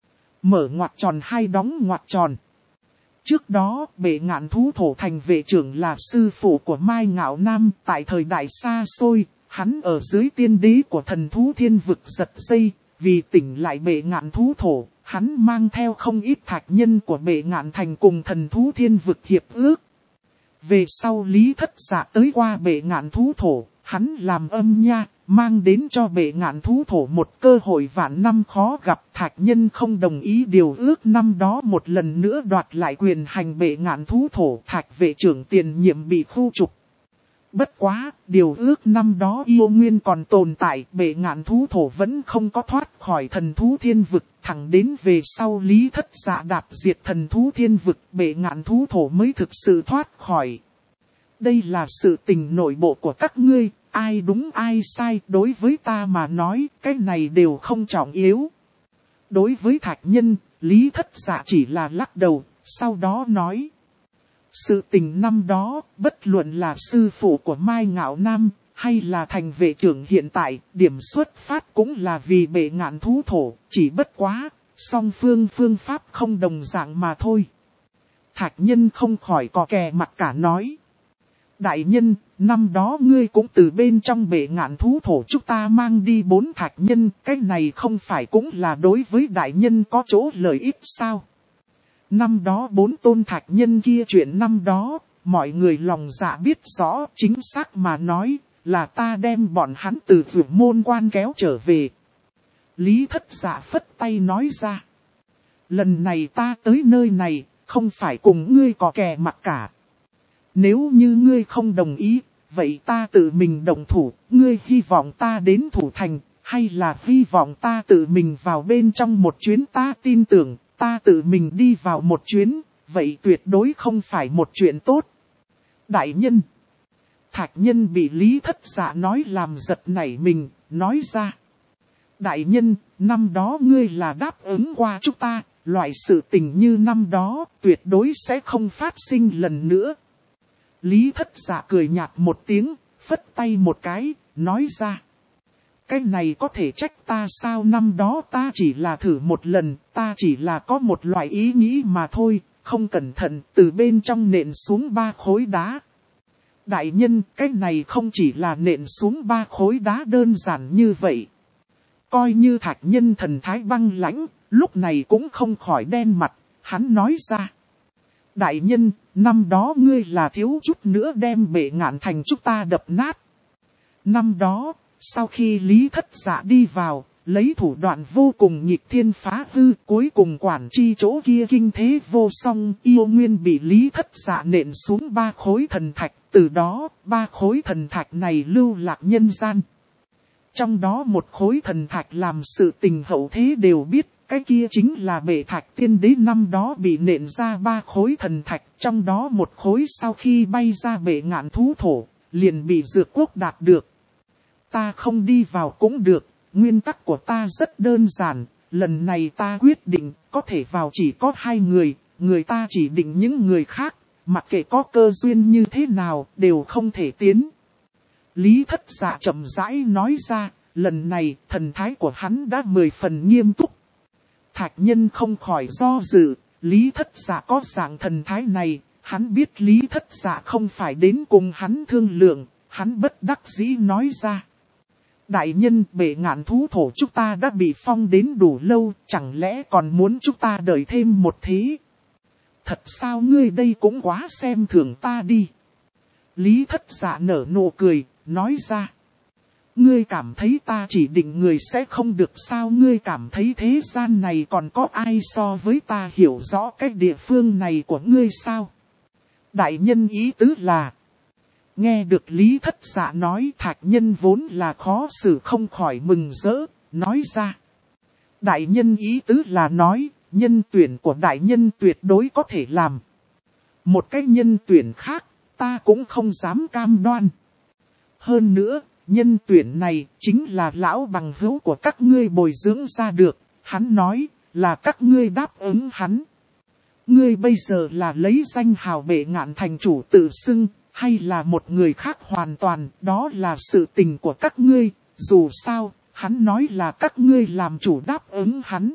Speaker 1: Mở ngoặc tròn hay đóng ngoặc tròn. Trước đó, bệ ngạn thú thổ thành vệ trưởng là sư phụ của Mai Ngạo Nam, tại thời đại xa xôi, hắn ở dưới tiên đế của thần thú thiên vực giật dây, vì tỉnh lại bệ ngạn thú thổ, hắn mang theo không ít thạch nhân của bệ ngạn thành cùng thần thú thiên vực hiệp ước. Về sau Lý Thất Dạ tới qua bệ ngạn thú thổ, hắn làm âm nha, mang đến cho bệ ngạn thú thổ một cơ hội vạn năm khó gặp. Thạch Nhân không đồng ý điều ước năm đó một lần nữa đoạt lại quyền hành bệ ngạn thú thổ. Thạch vệ trưởng tiền nhiệm bị khu trục. Bất quá, điều ước năm đó yêu nguyên còn tồn tại, bệ ngạn thú thổ vẫn không có thoát khỏi thần thú thiên vực, thẳng đến về sau Lý Thất Dạ đạp diệt thần thú thiên vực, bệ ngạn thú thổ mới thực sự thoát khỏi. Đây là sự tình nội bộ của các ngươi, ai đúng ai sai, đối với ta mà nói, cái này đều không trọng yếu. Đối với Thạch Nhân, Lý Thất Dạ chỉ là lắc đầu, sau đó nói. Sự tình năm đó, bất luận là sư phụ của Mai Ngạo Nam, hay là thành vệ trưởng hiện tại, điểm xuất phát cũng là vì bệ ngạn thú thổ, chỉ bất quá, song phương pháp không đồng dạng mà thôi. Thạch Nhân không khỏi cò kè mặt cả nói. Đại nhân, năm đó ngươi cũng từ bên trong bệ ngạn thú thổ chúng ta mang đi 4 thạch nhân, cái này không phải cũng là đối với đại nhân có chỗ lợi ích sao? Năm đó 4 tôn thạch nhân kia chuyện năm đó, mọi người lòng dạ biết rõ, chính xác mà nói, là ta đem bọn hắn từ Vượt Môn Quan kéo trở về. Lý Thất Dạ phất tay nói ra. Lần này ta tới nơi này, không phải cùng ngươi có kè mặt cả. Nếu như ngươi không đồng ý, vậy ta tự mình động thủ, ngươi hy vọng ta đến thủ thành, hay là hy vọng ta tự mình vào bên trong một chuyến. Ta tin tưởng, ta tự mình đi vào một chuyến, vậy tuyệt đối không phải một chuyện tốt. Đại nhân, Thạch Nhân bị Lý Thất Dạ nói làm giật nảy mình, nói ra. Đại nhân, năm đó ngươi là đáp ứng qua chúng ta, loại sự tình như năm đó, tuyệt đối sẽ không phát sinh lần nữa. Lý Thất Dạ cười nhạt một tiếng, phất tay một cái, nói ra. Cái này có thể trách ta sao? Năm đó ta chỉ là thử một lần, ta chỉ là có một loại ý nghĩ mà thôi, không cẩn thận từ bên trong nện xuống 3 khối đá. Đại nhân, cái này không chỉ là nện xuống 3 khối đá đơn giản như vậy. Coi như Thạch Nhân thần thái băng lãnh, lúc này cũng không khỏi đen mặt, hắn nói ra. Đại nhân, năm đó ngươi là thiếu chút nữa đem bệ ngạn thành chúng ta đập nát. Năm đó, sau khi Lý Thất Dạ đi vào, lấy thủ đoạn vô cùng nghịch thiên phá hư, cuối cùng quản chi chỗ kia kinh thế vô song, yêu nguyên bị Lý Thất Dạ nện xuống 3 khối thần thạch, từ đó 3 khối thần thạch này lưu lạc nhân gian. Trong đó một khối thần thạch làm sự tình hậu thế đều biết, cái kia chính là bệ thạch tiên đế năm đó bị nện ra 3 khối thần thạch, trong đó một khối sau khi bay ra bệ ngạn thú thổ, liền bị Dược Quốc đạt được. Ta không đi vào cũng được, nguyên tắc của ta rất đơn giản, lần này ta quyết định có thể vào chỉ có 2 người, người ta chỉ định những người khác, mặc kệ có cơ duyên như thế nào đều không thể tiến. Lý Thất Dạ chậm rãi nói ra, lần này thần thái của hắn đã 10 phần nghiêm túc. Thạch Nhân không khỏi do dự, Lý Thất Dạ có dạng thần thái này, hắn biết Lý Thất Dạ không phải đến cùng hắn thương lượng, hắn bất đắc dĩ nói ra. Đại nhân, bệ ngạn thú thổ chúng ta đã bị phong đến đủ lâu, chẳng lẽ còn muốn chúng ta đợi thêm một thế? Thật sao ngươi đây cũng quá xem thường ta đi. Lý Thất Dạ nở nụ cười, nói ra. Ngươi cảm thấy ta chỉ định người sẽ không được sao? Ngươi cảm thấy thế gian này còn có ai so với ta hiểu rõ cái địa phương này của ngươi sao? Đại nhân ý tứ là. Nghe được Lý Thất Dạ nói, Thạch Nhân vốn là khó xử không khỏi mừng rỡ, nói ra. Đại nhân ý tứ là nói, nhân tuyển của đại nhân tuyệt đối có thể làm. Một cái nhân tuyển khác, ta cũng không dám cam đoan. Hơn nữa, nhân tuyển này chính là lão bằng hữu của các ngươi bồi dưỡng ra được, hắn nói là các ngươi đáp ứng hắn. Ngươi bây giờ là lấy danh hào bệ ngạn thành chủ tự xưng, hay là một người khác hoàn toàn, đó là sự tình của các ngươi, dù sao, hắn nói là các ngươi làm chủ đáp ứng hắn.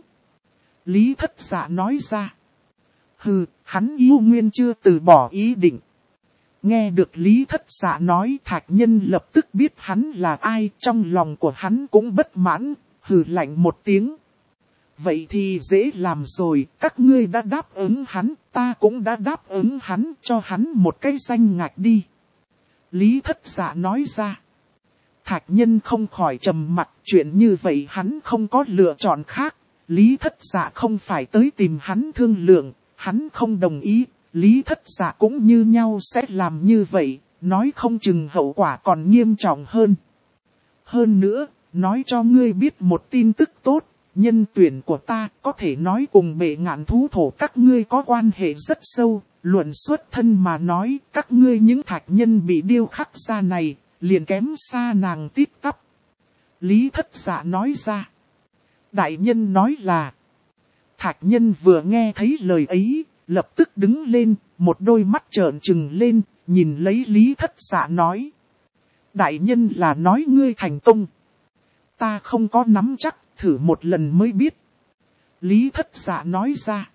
Speaker 1: Lý Thất Dạ nói ra. Hừ, hắn yêu nguyên chưa từ bỏ ý định. Nghe được Lý Thất Dạ nói, Thạch Nhân lập tức biết hắn là ai, trong lòng của hắn cũng bất mãn, hừ lạnh một tiếng. Vậy thì dễ làm rồi, các ngươi đã đáp ứng hắn, ta cũng đã đáp ứng hắn, cho hắn một cái danh ngạch đi. Lý Thất Dạ nói ra. Thạch Nhân không khỏi trầm mặt, chuyện như vậy hắn không có lựa chọn khác. Lý Thất Dạ không phải tới tìm hắn thương lượng, hắn không đồng ý, Lý Thất Dạ cũng như nhau sẽ làm như vậy, nói không chừng hậu quả còn nghiêm trọng hơn. Hơn nữa, nói cho ngươi biết một tin tức tốt, nhân tuyển của ta có thể nói cùng bệ ngạn thú thổ các ngươi có quan hệ rất sâu, luận xuất thân mà nói các ngươi những thạch nhân bị điêu khắc ra này, liền kém xa nàng tít tắp. Lý Thất Dạ nói ra. Đại nhân nói là. Thạch Nhân vừa nghe thấy lời ấy, lập tức đứng lên, một đôi mắt trợn trừng lên, nhìn lấy Lý Thất Dạ nói. Đại nhân là nói ngươi thành công. Ta không có nắm chắc, thử một lần mới biết. Lý Thất Dạ nói ra.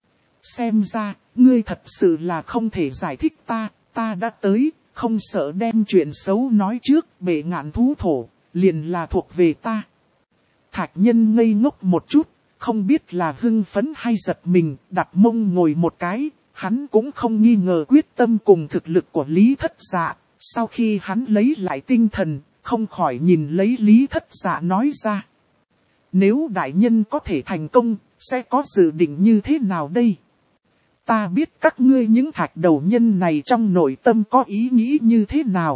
Speaker 1: Xem ra, ngươi thật sự là không thể giải thích ta đã tới, không sợ đem chuyện xấu nói trước, bệ ngạn thú thổ, liền là thuộc về ta. Thạch Nhân ngây ngốc một chút, không biết là hưng phấn hay giật mình, đặt mông ngồi một cái, hắn cũng không nghi ngờ quyết tâm cùng thực lực của Lý Thất Dạ. Sau khi hắn lấy lại tinh thần, không khỏi nhìn lấy Lý Thất Dạ nói ra. Nếu đại nhân có thể thành công, sẽ có dự định như thế nào đây? Ta biết các ngươi những thạch đầu nhân này trong nội tâm có ý nghĩ như thế nào?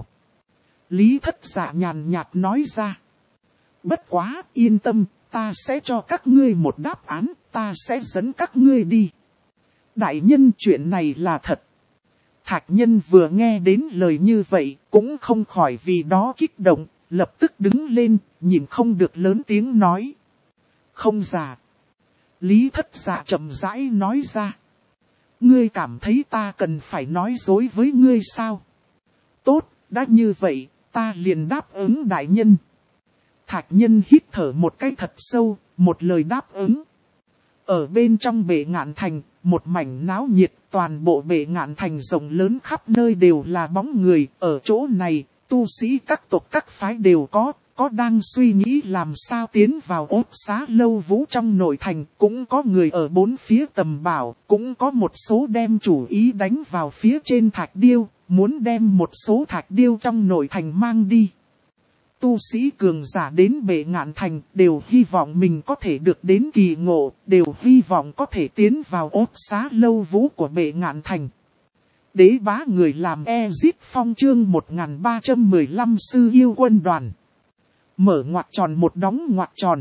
Speaker 1: Lý Thất Dạ nhàn nhạt nói ra. Bất quá, yên tâm, ta sẽ cho các ngươi một đáp án, ta sẽ dẫn các ngươi đi. Đại nhân, chuyện này là thật. Thạch Nhân vừa nghe đến lời như vậy, cũng không khỏi vì đó kích động, lập tức đứng lên, nhìn không được lớn tiếng nói. Không giả. Lý Thất Dạ chậm rãi nói ra. Ngươi cảm thấy ta cần phải nói dối với ngươi sao? Tốt, đã như vậy, ta liền đáp ứng đại nhân. Thạch Nhân hít thở một cái thật sâu, một lời đáp ứng. Ở bên trong bệ ngạn thành, một mảnh náo nhiệt, toàn bộ bệ ngạn thành rộng lớn khắp nơi đều là bóng người. Ở chỗ này, tu sĩ các tộc các phái đều có đang suy nghĩ làm sao tiến vào Ốt Xá Lâu Vũ trong nội thành. Cũng có người ở bốn phía tầm bảo, cũng có một số đem chủ ý đánh vào phía trên thạch điêu, muốn đem một số thạch điêu trong nội thành mang đi. Tu sĩ cường giả đến bệ ngạn thành đều hy vọng mình có thể được đến kỳ ngộ, đều hy vọng có thể tiến vào Ốt Xá Lâu Vũ của bệ ngạn thành. Đế bá người làm Ezit Phong chương 1315 sư yêu quân đoàn. Mở ngoặc tròn một đóng ngoặc tròn.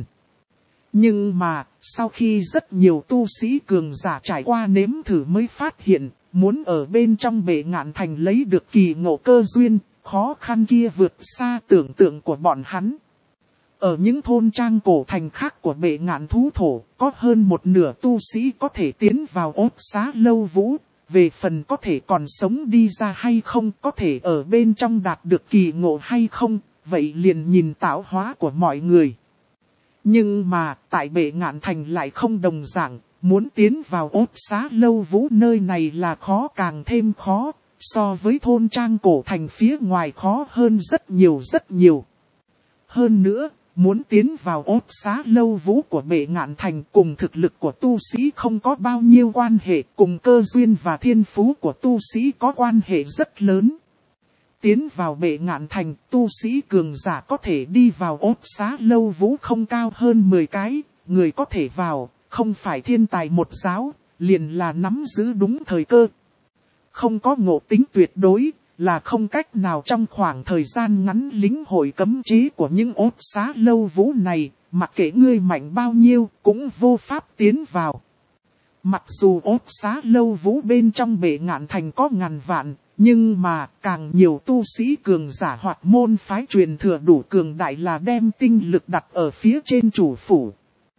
Speaker 1: Nhưng mà, sau khi rất nhiều tu sĩ cường giả trải qua nếm thử mới phát hiện, muốn ở bên trong bệ ngạn thành lấy được kỳ ngộ cơ duyên, khó khăn kia vượt xa tưởng tượng của bọn hắn. Ở những thôn trang cổ thành khác của bệ ngạn thú thổ, có hơn một nửa tu sĩ có thể tiến vào Ốt Xá Lâu Vũ. Về phần có thể còn sống đi ra hay không, có thể ở bên trong đạt được kỳ ngộ hay không, vậy liền nhìn tạo hóa của mọi người. Nhưng mà, tại bệ ngạn thành lại không đồng dạng, muốn tiến vào Ốt Xá Lâu Vũ nơi này là khó càng thêm khó, so với thôn trang cổ thành phía ngoài khó hơn rất nhiều rất nhiều. Hơn nữa, muốn tiến vào Ốt Xá Lâu Vũ của bệ ngạn thành cùng thực lực của tu sĩ không có bao nhiêu quan hệ, cùng cơ duyên và thiên phú của tu sĩ có quan hệ rất lớn. Tiến vào bệ ngạn thành, tu sĩ cường giả có thể đi vào Ốt Xá Lâu Vũ không cao hơn 10 cái, người có thể vào, không phải thiên tài một giáo, liền là nắm giữ đúng thời cơ. Không có ngộ tính tuyệt đối, là không cách nào trong khoảng thời gian ngắn lĩnh hội cấm chế của những Ốt Xá Lâu Vũ này, mặc kệ ngươi mạnh bao nhiêu, cũng vô pháp tiến vào. Mặc dù Ốt Xá Lâu Vũ bên trong bệ ngạn thành có ngàn vạn, nhưng mà càng nhiều tu sĩ cường giả hoặc môn phái truyền thừa đủ cường đại là đem tinh lực đặt ở phía trên chủ phủ.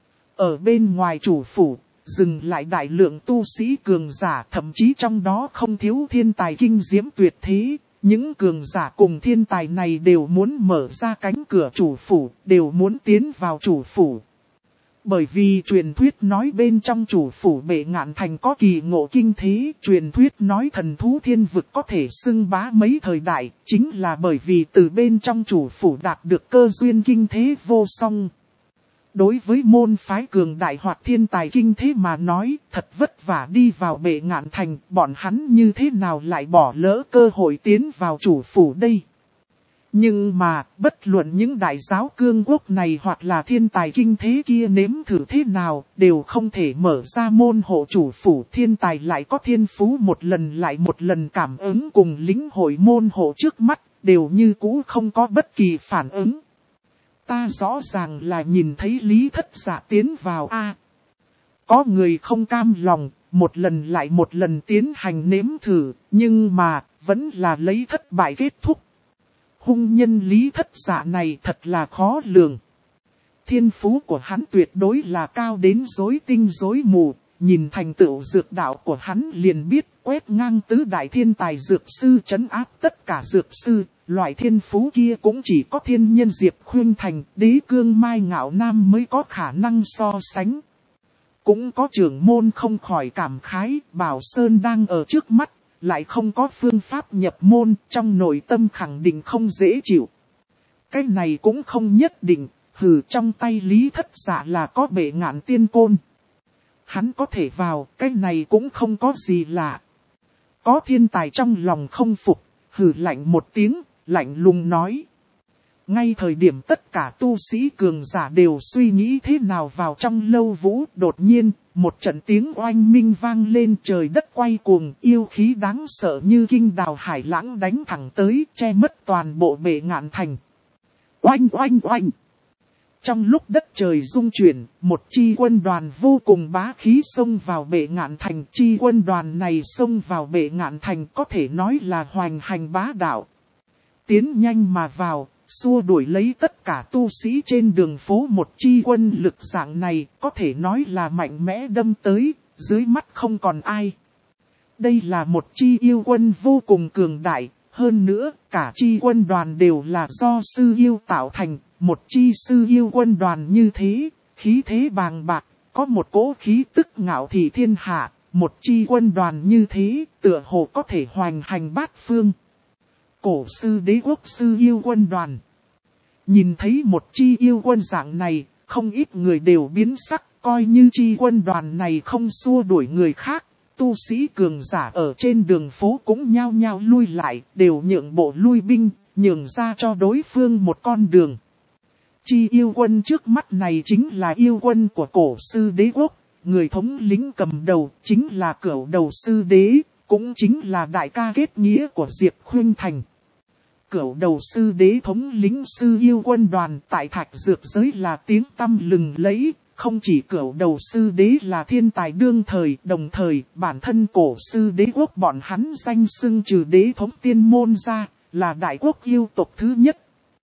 Speaker 1: Ở bên ngoài chủ phủ, dừng lại đại lượng tu sĩ cường giả, thậm chí trong đó không thiếu thiên tài kinh diễm tuyệt thế. Những cường giả cùng thiên tài này đều muốn mở ra cánh cửa chủ phủ, đều muốn tiến vào chủ phủ. Bởi vì truyền thuyết nói bên trong chủ phủ bệ ngạn thành có kỳ ngộ kinh thế, truyền thuyết nói thần thú thiên vực có thể xưng bá mấy thời đại, chính là bởi vì từ bên trong chủ phủ đạt được cơ duyên kinh thế vô song. Đối với môn phái cường đại hoặc thiên tài kinh thế mà nói, thật vất vả đi vào bệ ngạn thành, bọn hắn như thế nào lại bỏ lỡ cơ hội tiến vào chủ phủ đây. Nhưng mà, bất luận những đại giáo cương quốc này hoặc là thiên tài kinh thế kia nếm thử thế nào, đều không thể mở ra môn hộ chủ phủ. Thiên tài lại có thiên phú một lần lại một lần cảm ứng cùng lĩnh hội môn hộ trước mắt, đều như cũ không có bất kỳ phản ứng. Ta rõ ràng là nhìn thấy Lý Thất Dạ tiến vào a. Có người không cam lòng, một lần lại một lần tiến hành nếm thử, nhưng mà, vẫn là lấy thất bại kết thúc. Hung nhân Lý Thất Dạ này thật là khó lường. Thiên phú của hắn tuyệt đối là cao đến rối tinh rối mù, nhìn thành tựu dược đạo của hắn liền biết quét ngang tứ đại thiên tài dược sư trấn áp tất cả dược sư. Loại thiên phú kia cũng chỉ có thiên nhân Diệp Khuynh Thành, Đế Cương Mai Ngạo Nam mới có khả năng so sánh. Cũng có trưởng môn không khỏi cảm khái, Bảo Sơn đang ở trước mắt, lại không có phương pháp nhập môn, trong nội tâm khẳng định không dễ chịu. Cái này cũng không nhất định, trong tay Lý Thất Dạ là có bệ ngạn tiên côn. Hắn có thể vào, cái này cũng không có gì lạ. Có thiên tài trong lòng không phục, lạnh một tiếng, lạnh lùng nói. Ngay thời điểm tất cả tu sĩ cường giả đều suy nghĩ thế nào vào trong lâu vũ, đột nhiên, một trận tiếng oanh minh vang lên, trời đất quay cuồng, yêu khí đáng sợ như kinh đào hải lãng đánh thẳng tới, che mất toàn bộ bệ ngạn thành. Oanh oanh oanh! Trong lúc đất trời rung chuyển, một chi quân đoàn vô cùng bá khí xông vào bệ ngạn thành. Chi quân đoàn này xông vào bệ ngạn thành có thể nói là hoành hành bá đạo. Tiến nhanh mà vào, xua đuổi lấy tất cả tu sĩ trên đường phố. Một chi quân lực dạng này có thể nói là mạnh mẽ đâm tới, dưới mắt không còn ai. Đây là một chi yêu quân vô cùng cường đại, hơn nữa cả chi quân đoàn đều là do sư yêu tạo thành. Một chi sư yêu quân đoàn như thế, khí thế bàng bạc, có một cỗ khí tức ngạo thị thiên hạ. Một chi quân đoàn như thế, tựa hồ có thể hoành hành bát phương. Cổ sư đế quốc sư yêu quân đoàn. Nhìn thấy một chi yêu quân dạng này, không ít người đều biến sắc, coi như chi quân đoàn này không xua đuổi người khác. Tu sĩ cường giả ở trên đường phố cũng nhao nhao lui lại, đều nhượng bộ lui binh, nhường ra cho đối phương một con đường. Chi yêu quân trước mắt này chính là yêu quân của cổ sư đế quốc, người thống lĩnh cầm đầu chính là Cửu Đầu Sư Đế, cũng chính là đại ca kết nghĩa của Diệp Khuynh Thành. Cửu Đầu Sư Đế thống lĩnh sư yêu quân đoàn tại Thạch Dược giới là tiếng tăm lừng lẫy, không chỉ Cửu Đầu Sư Đế là thiên tài đương thời, đồng thời bản thân cổ sư đế quốc bọn hắn danh xưng trừ đế thống tiên môn ra, là đại quốc yêu tộc thứ nhất.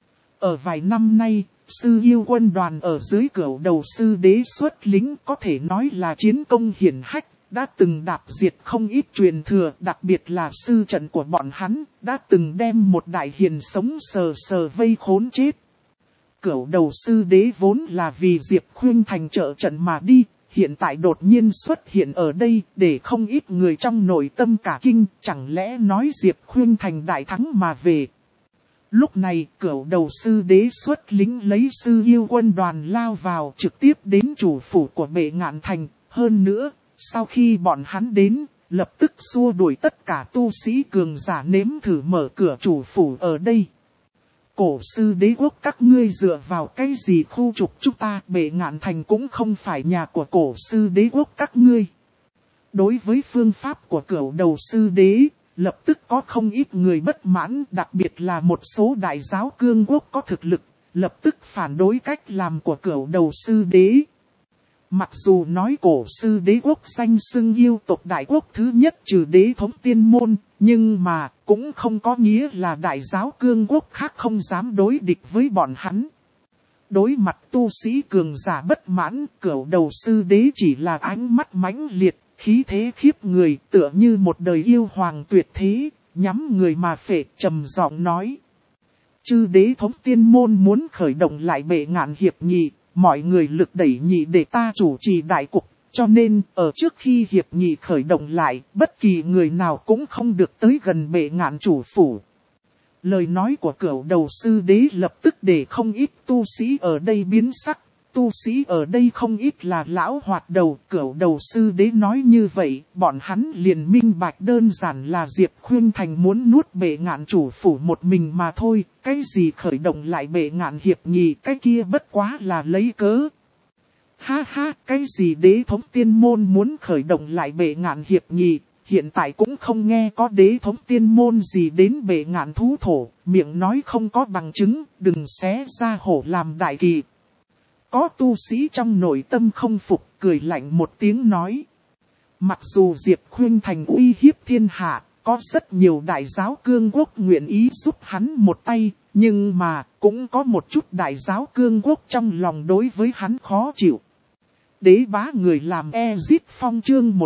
Speaker 1: Ở vài năm nay, sư yêu quân đoàn ở dưới Cửu Đầu Sư Đế xuất lính có thể nói là chiến công hiển hách, đã từng đạp diệt không ít truyền thừa, đặc biệt là sư trận của bọn hắn, đã từng đem một đại hiền sống sờ sờ vây khốn chết. Cửu Đầu Sư Đế vốn là vì Diệp Khuynh Thành trợ trận mà đi, hiện tại đột nhiên xuất hiện ở đây, để không ít người trong nội tâm cả kinh, chẳng lẽ nói Diệp Khuynh Thành đại thắng mà về. Lúc này, Cửu Đầu Sư Đế xuất lính lấy sư yêu quân đoàn lao vào trực tiếp đến chủ phủ của bệ ngạn thành. Hơn nữa, sau khi bọn hắn đến, lập tức xua đuổi tất cả tu sĩ cường giả nếm thử mở cửa chủ phủ ở đây. Cổ sư đế quốc các ngươi dựa vào cái gì khu trục chúng ta, bệ ngạn thành cũng không phải nhà của cổ sư đế quốc các ngươi. Đối với phương pháp của Cửu Đầu Sư Đế, lập tức có không ít người bất mãn, đặc biệt là một số đại giáo cương quốc có thực lực, lập tức phản đối cách làm của Cửu Đầu Sư Đế. Mặc dù nói cổ sư đế quốc danh xưng yêu tộc đại quốc thứ nhất trừ đế thống tiên môn, nhưng mà cũng không có nghĩa là đại giáo cương quốc khác không dám đối địch với bọn hắn. Đối mặt tu sĩ cường giả bất mãn, Cửu Đầu Sư Đế chỉ là ánh mắt mãnh liệt, khí thế khiếp người, tựa như một đời yêu hoàng tuyệt thế, nhắm người mà phệ, trầm giọng nói. Chư đế thống tiên môn muốn khởi động lại bệ ngạn hiệp nghị, mọi người lực đẩy nhị để ta chủ trì đại cục, cho nên ở trước khi hiệp nghị khởi động lại, bất kỳ người nào cũng không được tới gần bệ ngạn chủ phủ. Lời nói của Cửu Đầu Sư Đế lập tức để không ít tu sĩ ở đây biến sắc, tu sĩ ở đây không ít là lão hoạt đầu, cửu đầu sư đế nói như vậy, bọn hắn liền minh bạch đơn giản là Diệp Khuynh Thành muốn nuốt Bệ Ngạn chủ phủ một mình mà thôi, cái gì khởi động lại Bệ Ngạn hiệp nghị, cái kia bất quá là lấy cớ. Ha ha, cái gì đế thống tiên môn muốn khởi động lại Bệ Ngạn hiệp nghị, hiện tại cũng không nghe có đế thống tiên môn gì đến Bệ Ngạn thú thổ, miệng nói không có bằng chứng, đừng xé ra hổ làm đại kỳ. Có tu sĩ trong nội tâm không phục, cười lạnh một tiếng nói. Mặc dù Diệp Khuynh Thành uy hiếp thiên hạ, có rất nhiều đại giáo cương quốc nguyện ý giúp hắn một tay, nhưng mà cũng có một chút đại giáo cương quốc trong lòng đối với hắn khó chịu. Đế bá người làm Ezit Phong chương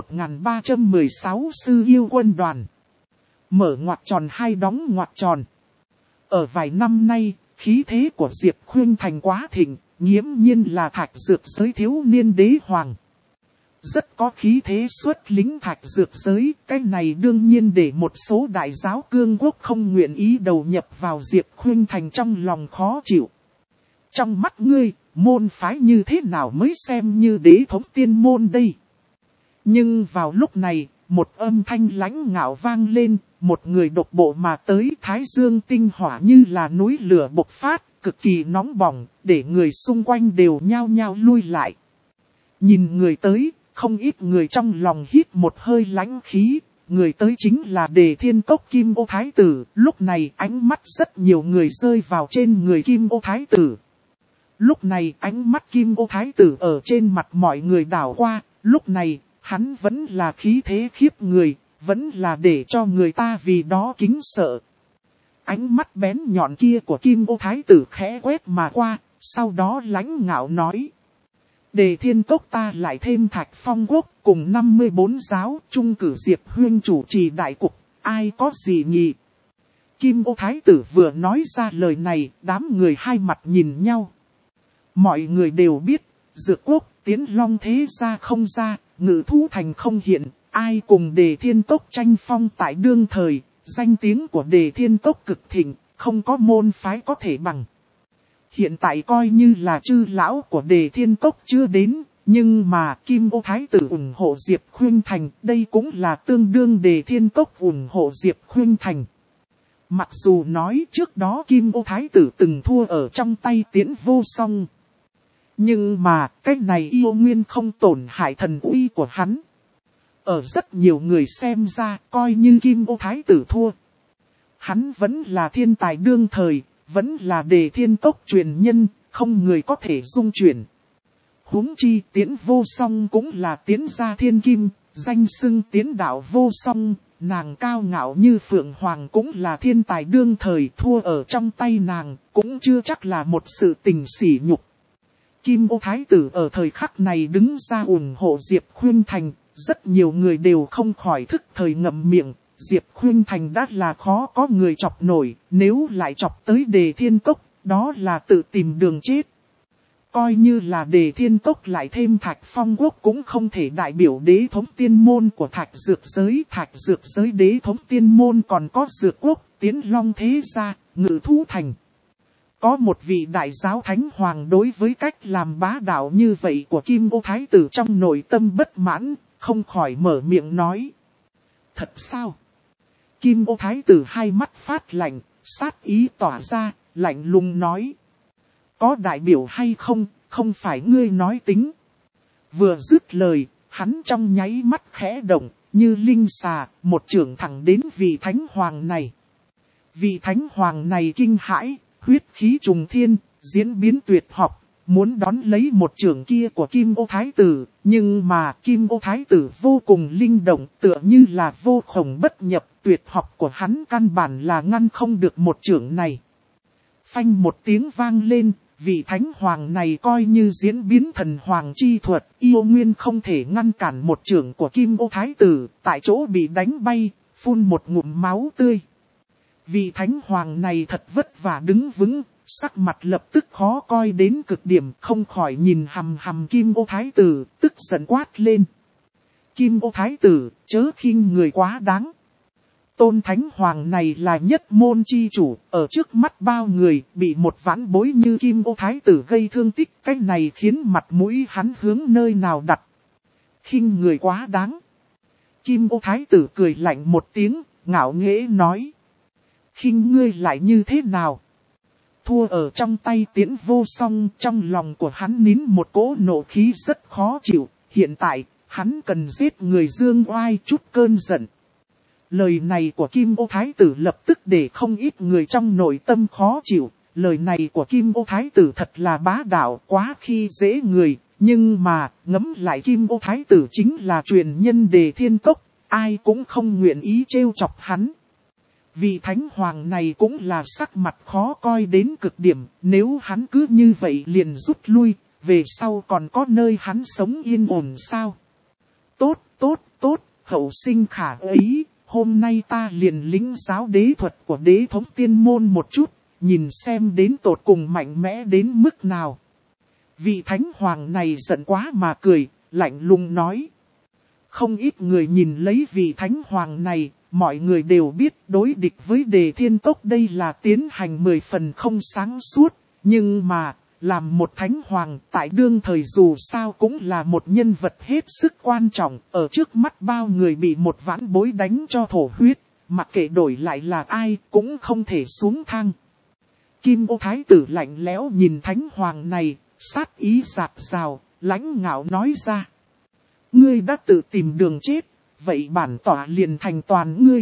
Speaker 1: 1316 sư yêu quân đoàn. Mở ngoặc tròn hai đóng ngoặc tròn. Ở vài năm nay, khí thế của Diệp Khuynh Thành quá thịnh, nghiễm nhiên là thạch dược giới thiếu niên đế hoàng. Rất có khí thế xuất lính thạch dược giới, cái này đương nhiên để một số đại giáo cương quốc không nguyện ý đầu nhập vào Diệp Khuynh Thành trong lòng khó chịu. Trong mắt ngươi, môn phái như thế nào mới xem như đế thống tiên môn đây? Nhưng vào lúc này, một âm thanh lãnh ngạo vang lên, một người độc bộ mà tới thái dương tinh hỏa như là núi lửa bộc phát, cực kỳ nóng bỏng, để người xung quanh đều nhao nhao lui lại. Nhìn người tới, không ít người trong lòng hít một hơi lãnh khí, người tới chính là Đề Thiên Cốc Kim Ô Thái Tử, lúc này ánh mắt rất nhiều người rơi vào trên người Kim Ô Thái Tử. Lúc này ánh mắt Kim Ô Thái Tử ở trên mặt mọi người đảo qua, lúc này hắn vẫn là khí thế khiếp người, vẫn là để cho người ta vì đó kính sợ. Ánh mắt bén nhọn kia của Kim Ô Thái Tử khẽ quét mà qua, sau đó lãnh ngạo nói. Đề Thiên Cốc ta lại thêm Thạch Phong Quốc cùng 54 giáo trung cử Diệp Huyên chủ trì đại cục, ai có gì nhỉ? Kim Ô Thái Tử vừa nói ra lời này, đám người hai mặt nhìn nhau. Mọi người đều biết, Dược Quốc, Tiến Long thế gia không ra, Ngự Thú Thành không hiện, ai cùng Đề Thiên Cốc tranh phong tại đương thời, danh tiếng của Đề Thiên Cốc cực thịnh, không có môn phái có thể bằng. Hiện tại coi như là chư lão của Đề Thiên Cốc chưa đến, nhưng mà Kim Ô Thái Tử ủng hộ Diệp Khuynh Thành, đây cũng là tương đương Đề Thiên Cốc ủng hộ Diệp Khuynh Thành. Mặc dù nói trước đó Kim Ô Thái Tử từng thua ở trong tay Tiễn Vô Song. Nhưng mà cái này yêu nguyên không tổn hại thần uy của hắn. Ở rất nhiều người xem ra coi như Kim Ô Thái Tử thua. Hắn vẫn là thiên tài đương thời, vẫn là Đề Thiên Cốc truyền nhân, không người có thể dung chuyển. Huống chi Tiễn Vô Song cũng là tiến gia thiên kim, danh xưng tiến đạo vô song, nàng cao ngạo như Phượng Hoàng cũng là thiên tài đương thời, thua ở trong tay nàng, cũng chưa chắc là một sự tình sỉ nhục. Kim Ô Thái Tử ở thời khắc này đứng ra ủng hộ Diệp Khuynh Thành, rất nhiều người đều không khỏi thức thời ngậm miệng. Diệp Khuynh Thành đã là khó có người chọc nổi, nếu lại chọc tới Đề Thiên Cốc, đó là tự tìm đường chết. Coi như là Đề Thiên Cốc lại thêm Thạch Phong Quốc cũng không thể đại biểu đế thống tiên môn của Thạch Dược Giới đế thống tiên môn còn có Dược Quốc, Tiến Long thế gia, Ngự Thú Thành. Có một vị đại giáo thánh hoàng đối với cách làm bá đạo như vậy của Kim Ô Thái Tử trong nội tâm bất mãn, không khỏi mở miệng nói. Thật sao? Kim Ô Thái Tử hai mắt phát lạnh, sát ý tỏa ra, lạnh lùng nói. Có đại biểu hay không, không phải ngươi nói tính. Vừa dứt lời, hắn trong nháy mắt khẽ động, như linh xà, một chưởng thẳng đến vị thánh hoàng này. Vị thánh hoàng này kinh hãi, huyết khí trùng thiên, diễn biến tuyệt học, muốn đón lấy một chưởng kia của Kim Ô Thái Tử, nhưng mà Kim Ô Thái Tử vô cùng linh động, tựa như là vô khổng bất nhập, tuyệt học của hắn căn bản là ngăn không được một chưởng này. Phanh một tiếng vang lên, vị thánh hoàng này coi như diễn biến thần hoàng chi thuật, yêu nguyên không thể ngăn cản một chưởng của Kim Ô Thái Tử, tại chỗ bị đánh bay, phun một ngụm máu tươi. Vị thánh hoàng này thật vất vả đứng vững, sắc mặt lập tức khó coi đến cực điểm, không khỏi nhìn hằm hằm Kim Ô Thái Tử, tức giận quát lên. Kim Ô Thái Tử, chớ khinh người quá đáng. Tôn Thánh Hoàng này là nhất môn chi chủ, ở trước mắt bao người, bị một vãn bối như Kim Ô Thái tử gây thương tích, cái này khiến mặt mũi hắn hướng nơi nào đặt. Khinh người quá đáng. Kim Ô Thái tử cười lạnh một tiếng, ngạo nghễ nói. Khinh ngươi lại như thế nào? Thua ở trong tay Tiễn Vô Song, trong lòng của hắn nín một cỗ nộ khí rất khó chịu, hiện tại, hắn cần giết người dương oai chút cơn giận. Lời này của Kim Ô Thái tử lập tức để không ít người trong nội tâm khó chịu. Lời này của Kim Ô Thái tử thật là bá đạo, quá khi dễ người. Nhưng mà, ngẫm lại Kim Ô Thái tử chính là truyền nhân Đề Thiên Cốc. Ai cũng không nguyện ý trêu chọc hắn. Vị Thánh Hoàng này cũng là sắc mặt khó coi đến cực điểm. Nếu hắn cứ như vậy liền rút lui, về sau còn có nơi hắn sống yên ổn sao? Tốt, tốt, tốt, hậu sinh khả ấy. Hôm nay ta liền lĩnh giáo đế thuật của đế thống tiên môn một chút, nhìn xem đến tột cùng mạnh mẽ đến mức nào. Vị Thánh Hoàng này giận quá mà cười, lạnh lùng nói. Không ít người nhìn lấy vị Thánh Hoàng này, mọi người đều biết đối địch với Đề Thiên Cốc đây là tiến hành 10 phần không sáng suốt, nhưng mà, làm một Thánh Hoàng tại đương thời dù sao cũng là một nhân vật hết sức quan trọng, ở trước mắt bao người bị một vãn bối đánh cho thổ huyết, mặc kệ đổi lại là ai cũng không thể xuống thang. Kim Ô Thái tử lạnh lẽo nhìn Thánh Hoàng này, sát ý dạt dào, lãnh ngạo nói ra. Ngươi đã tự tìm đường chết, vậy bản tỏa liền thành toàn ngươi.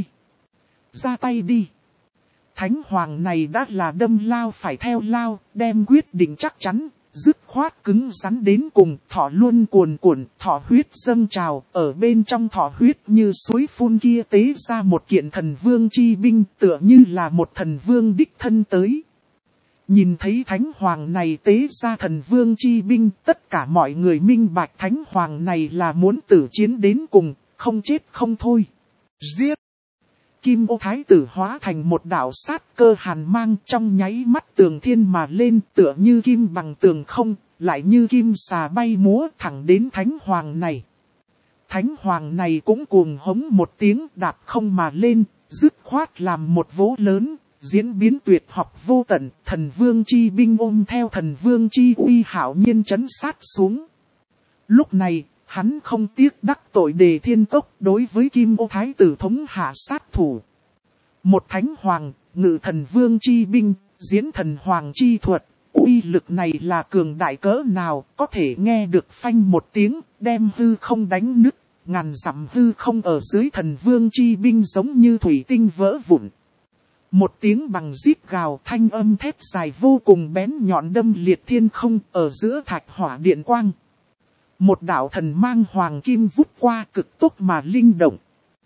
Speaker 1: Ra tay đi. Thánh Hoàng này đã là đâm lao phải theo lao, đem quyết định chắc chắn, dứt khoát cứng rắn đến cùng, thọ luôn cuồn cuộn, thọ huyết dâng trào, ở bên trong thọ huyết như suối phun kia tế ra một kiện thần vương chi binh, tựa như là một thần vương đích thân tới. Nhìn thấy Thánh Hoàng này tế ra thần vương chi binh, tất cả mọi người minh bạch Thánh Hoàng này là muốn tử chiến đến cùng, không chết không thôi. Giết! Kim Ô Thái tử hóa thành một đạo sát cơ hàn mang trong nháy mắt tường thiên mà lên tựa như kim bằng tường không, lại như kim xà bay múa thẳng đến Thánh Hoàng này. Thánh Hoàng này cũng cuồng hống một tiếng đạp không mà lên, dứt khoát làm một vố lớn, diễn biến tuyệt học vô tận, thần vương chi binh ôm theo thần vương chi uy hạo nhiên trấn sát xuống. Lúc này, hắn không tiếc đắc tội Đề Thiên Cốc đối với Kim Ô Thái tử thống hạ sát thủ. Một Thánh Hoàng, ngự thần vương chi binh, diễn thần hoàng chi thuật, uy lực này là cường đại cỡ nào, có thể nghe được phanh một tiếng, đem hư không đánh nứt, ngàn dặm hư không ở dưới thần vương chi binh giống như thủy tinh vỡ vụn. Một tiếng bằng rít gào thanh âm thét dài vô cùng bén nhọn đâm liệt thiên không ở giữa thạch hỏa điện quang. Một đạo thần mang hoàng kim vút qua cực tốc mà linh động.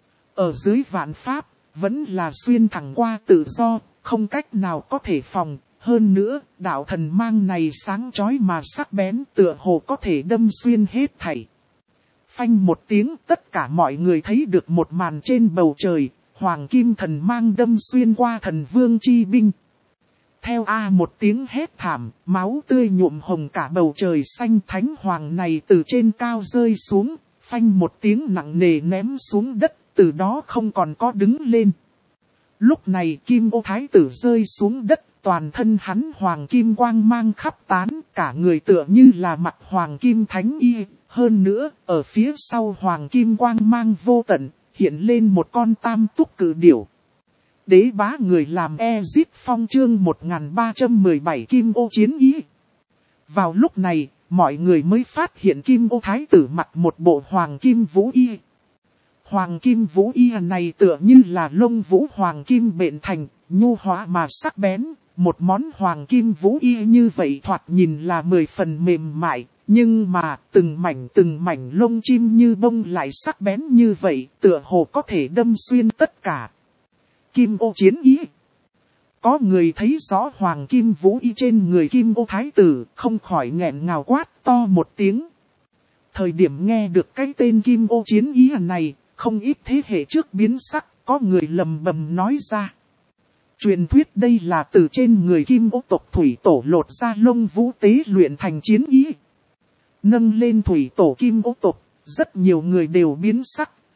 Speaker 1: Ở dưới vạn pháp, vẫn là xuyên thẳng qua tự do, không cách nào có thể phòng. Hơn nữa, đạo thần mang này sáng chói mà sắc bén tựa hồ có thể đâm xuyên hết thảy. Phanh một tiếng tất cả mọi người thấy được một màn trên bầu trời, hoàng kim thần mang đâm xuyên qua thần vương chi binh. Theo một tiếng hét thảm, máu tươi nhuộm hồng cả bầu trời xanh. Thánh Hoàng này từ trên cao rơi xuống, phanh một tiếng nặng nề ném xuống đất, từ đó không còn có đứng lên. Lúc này Kim Ô Thái tử rơi xuống đất, toàn thân hắn hoàng kim quang mang khắp tán, cả người tựa như là mặt hoàng kim thánh y. Hơn nữa, ở phía sau hoàng kim quang mang vô tận, hiện lên một con tam túc cự điểu. Đế bá người làm Ezip Phong chương 1317 Kim Ô chiến ý. Vào lúc này, mọi người mới phát hiện Kim Ô Thái tử mặc một bộ hoàng kim vũ y. Hoàng kim vũ y này tựa như là lông vũ hoàng kim bện thành, nhu hóa mà sắc bén. Một món hoàng kim vũ y như vậy thoạt nhìn là 10 phần mềm mại, nhưng mà từng mảnh lông chim như bông lại sắc bén như vậy, tựa hồ có thể đâm xuyên tất cả. Kim Ô chiến ý. Có người thấy rõ hoàng kim vũ y trên người Kim Ô Thái tử, không khỏi nghẹn ngào quát to một tiếng. Thời điểm nghe được cái tên Kim Ô chiến ý này, không ít thế hệ trước biến sắc, có người lầm bầm nói ra. Truyền thuyết đây là từ trên người Kim Ô tộc thủy tổ lột ra lông vũ tế luyện thành chiến ý. Nâng lên thủy tổ Kim Ô tộc, rất nhiều người đều biến sắc.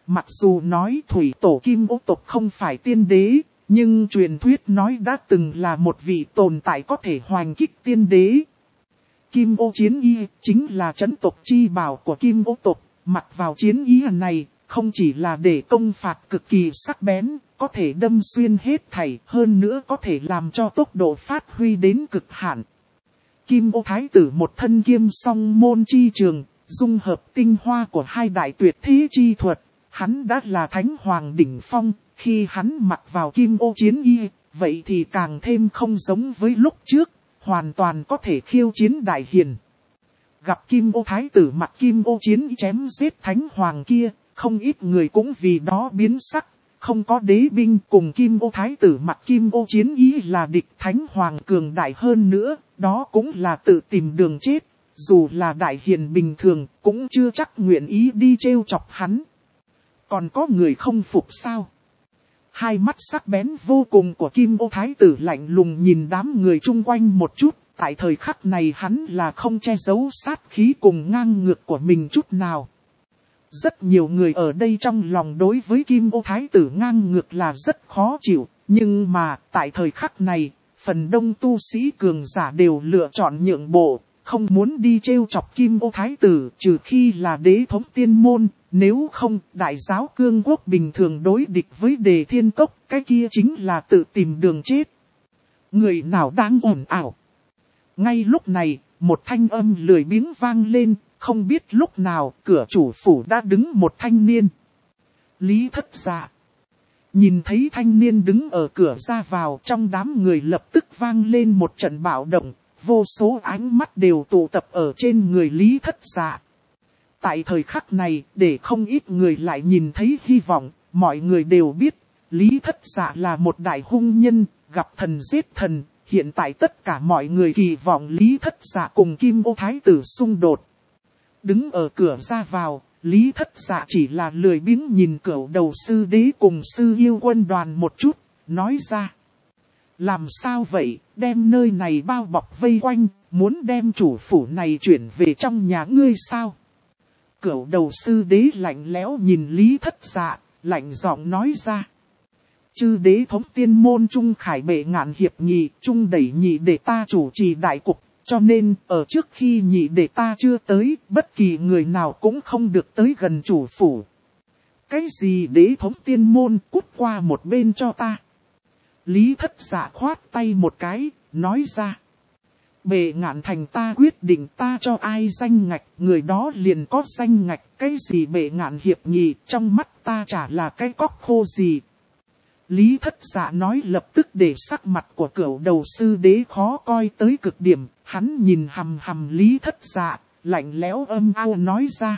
Speaker 1: Mặc dù nói thủy tổ Kim Ô tộc không phải tiên đế, nhưng truyền thuyết nói đã từng là một vị tồn tại có thể hoành kích tiên đế. Kim Ô chiến y chính là trấn tộc chi bảo của Kim Ô tộc, mặc vào chiến y này không chỉ là để công phạt cực kỳ sắc bén, có thể đâm xuyên hết thảy, hơn nữa có thể làm cho tốc độ phát huy đến cực hạn. Kim Ô Thái tử một thân kiêm song môn chi trường, dung hợp tinh hoa của hai đại tuyệt thế chi thuật, hắn đã là thánh hoàng đỉnh phong, khi hắn mặc vào Kim Ô chiến y, vậy thì càng thêm không giống với lúc trước, hoàn toàn có thể khiêu chiến đại hiền. Gặp Kim Ô Thái tử mặc Kim Ô chiến y chém giết thánh hoàng kia, không ít người cũng vì đó biến sắc, không có đế binh cùng Kim Ô Thái tử mặc Kim Ô chiến y là địch, thánh hoàng cường đại hơn nữa, đó cũng là tự tìm đường chết, dù là đại hiền bình thường cũng chưa chắc nguyện ý đi trêu chọc hắn. Còn có người không phục sao? Hai mắt sắc bén vô cùng của Kim Ô Thái tử lạnh lùng nhìn đám người chung quanh một chút, tại thời khắc này hắn là không che giấu sát khí cùng ngang ngược của mình chút nào. Rất nhiều người ở đây trong lòng đối với Kim Ô Thái tử ngang ngược là rất khó chịu, nhưng mà tại thời khắc này, phần đông tu sĩ cường giả đều lựa chọn nhượng bộ, không muốn đi trêu chọc Kim Ô Thái tử, trừ khi là đế thống tiên môn, nếu không đại giáo cương quốc bình thường đối địch với Đề Thiên Cốc, cái kia chính là tự tìm đường chết. Người nào đang ồn ào? Ngay lúc này, một thanh âm lười biếng vang lên, không biết lúc nào cửa chủ phủ đã đứng một thanh niên. Lý Thất Dạ. Nhìn thấy thanh niên đứng ở cửa ra vào, trong đám người lập tức vang lên một trận bạo động, vô số ánh mắt đều tụ tập ở trên người Lý Thất Dạ. Tại thời khắc này, để không ít người lại nhìn thấy hy vọng, mọi người đều biết, Lý Thất Dạ là một đại hung nhân, gặp thần giết thần, hiện tại tất cả mọi người kỳ vọng Lý Thất Dạ cùng Kim Ô Thái tử xung đột. Đứng ở cửa ra vào, Lý Thất Dạ chỉ là lười biếng nhìn Cửu Đầu Sư Đế cùng Sư Yêu Quân đoàn một chút, nói ra. Làm sao vậy, đem nơi này bao bọc vây quanh, muốn đem chủ phủ này chuyển về trong nhà ngươi sao? Cửu Đầu Sư Đế lạnh lẽo nhìn Lý Thất Dạ, lạnh giọng nói ra. Chư đế thống tiên môn trung khải bệ ngạn hiệp nghị, trung đẩy nhị để ta chủ trì đại cục, cho nên ở trước khi nhị để ta chưa tới, bất kỳ người nào cũng không được tới gần chủ phủ. Cái gì đế thống tiên môn, cút qua một bên cho ta. Lý Thất Dạ khoát tay một cái, nói ra. Bệ ngạn thành ta quyết định ta cho ai danh ngạch, người đó liền có danh ngạch, cái gì bệ ngạn hiệp nghị, trong mắt ta chả là cái cóc khô gì. Lý Thất Dạ nói lập tức để sắc mặt của Cửu Đầu Sư Đế khó coi tới cực điểm, hắn nhìn hằm hằm Lý Thất Dạ, lạnh lẽo âm ao nói ra.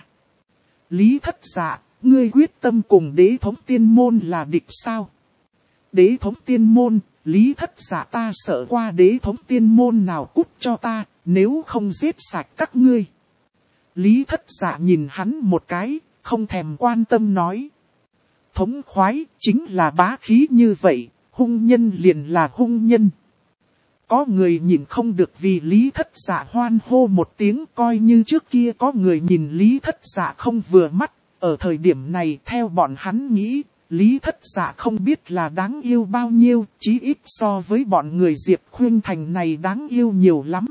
Speaker 1: Lý Thất Dạ, ngươi quyết tâm cùng đế thống tiên môn là địch sao? Đế thống tiên môn, Lý Thất Dạ ta sợ qua đế thống tiên môn nào cút cho ta, nếu không giết sạch các ngươi. Lý Thất Dạ nhìn hắn một cái, không thèm quan tâm nói. Thống khoái, chính là bá khí như vậy, hung nhân liền là hung nhân. Có người nhìn không được vì Lý Thất Dạ hoan hô một tiếng, coi như trước kia có người nhìn Lý Thất Dạ không vừa mắt. Ở thời điểm này theo bọn hắn nghĩ, Lý Thất Dạ không biết là đáng yêu bao nhiêu, chí ít so với bọn người Diệp Khuyên Thành này đáng yêu nhiều lắm.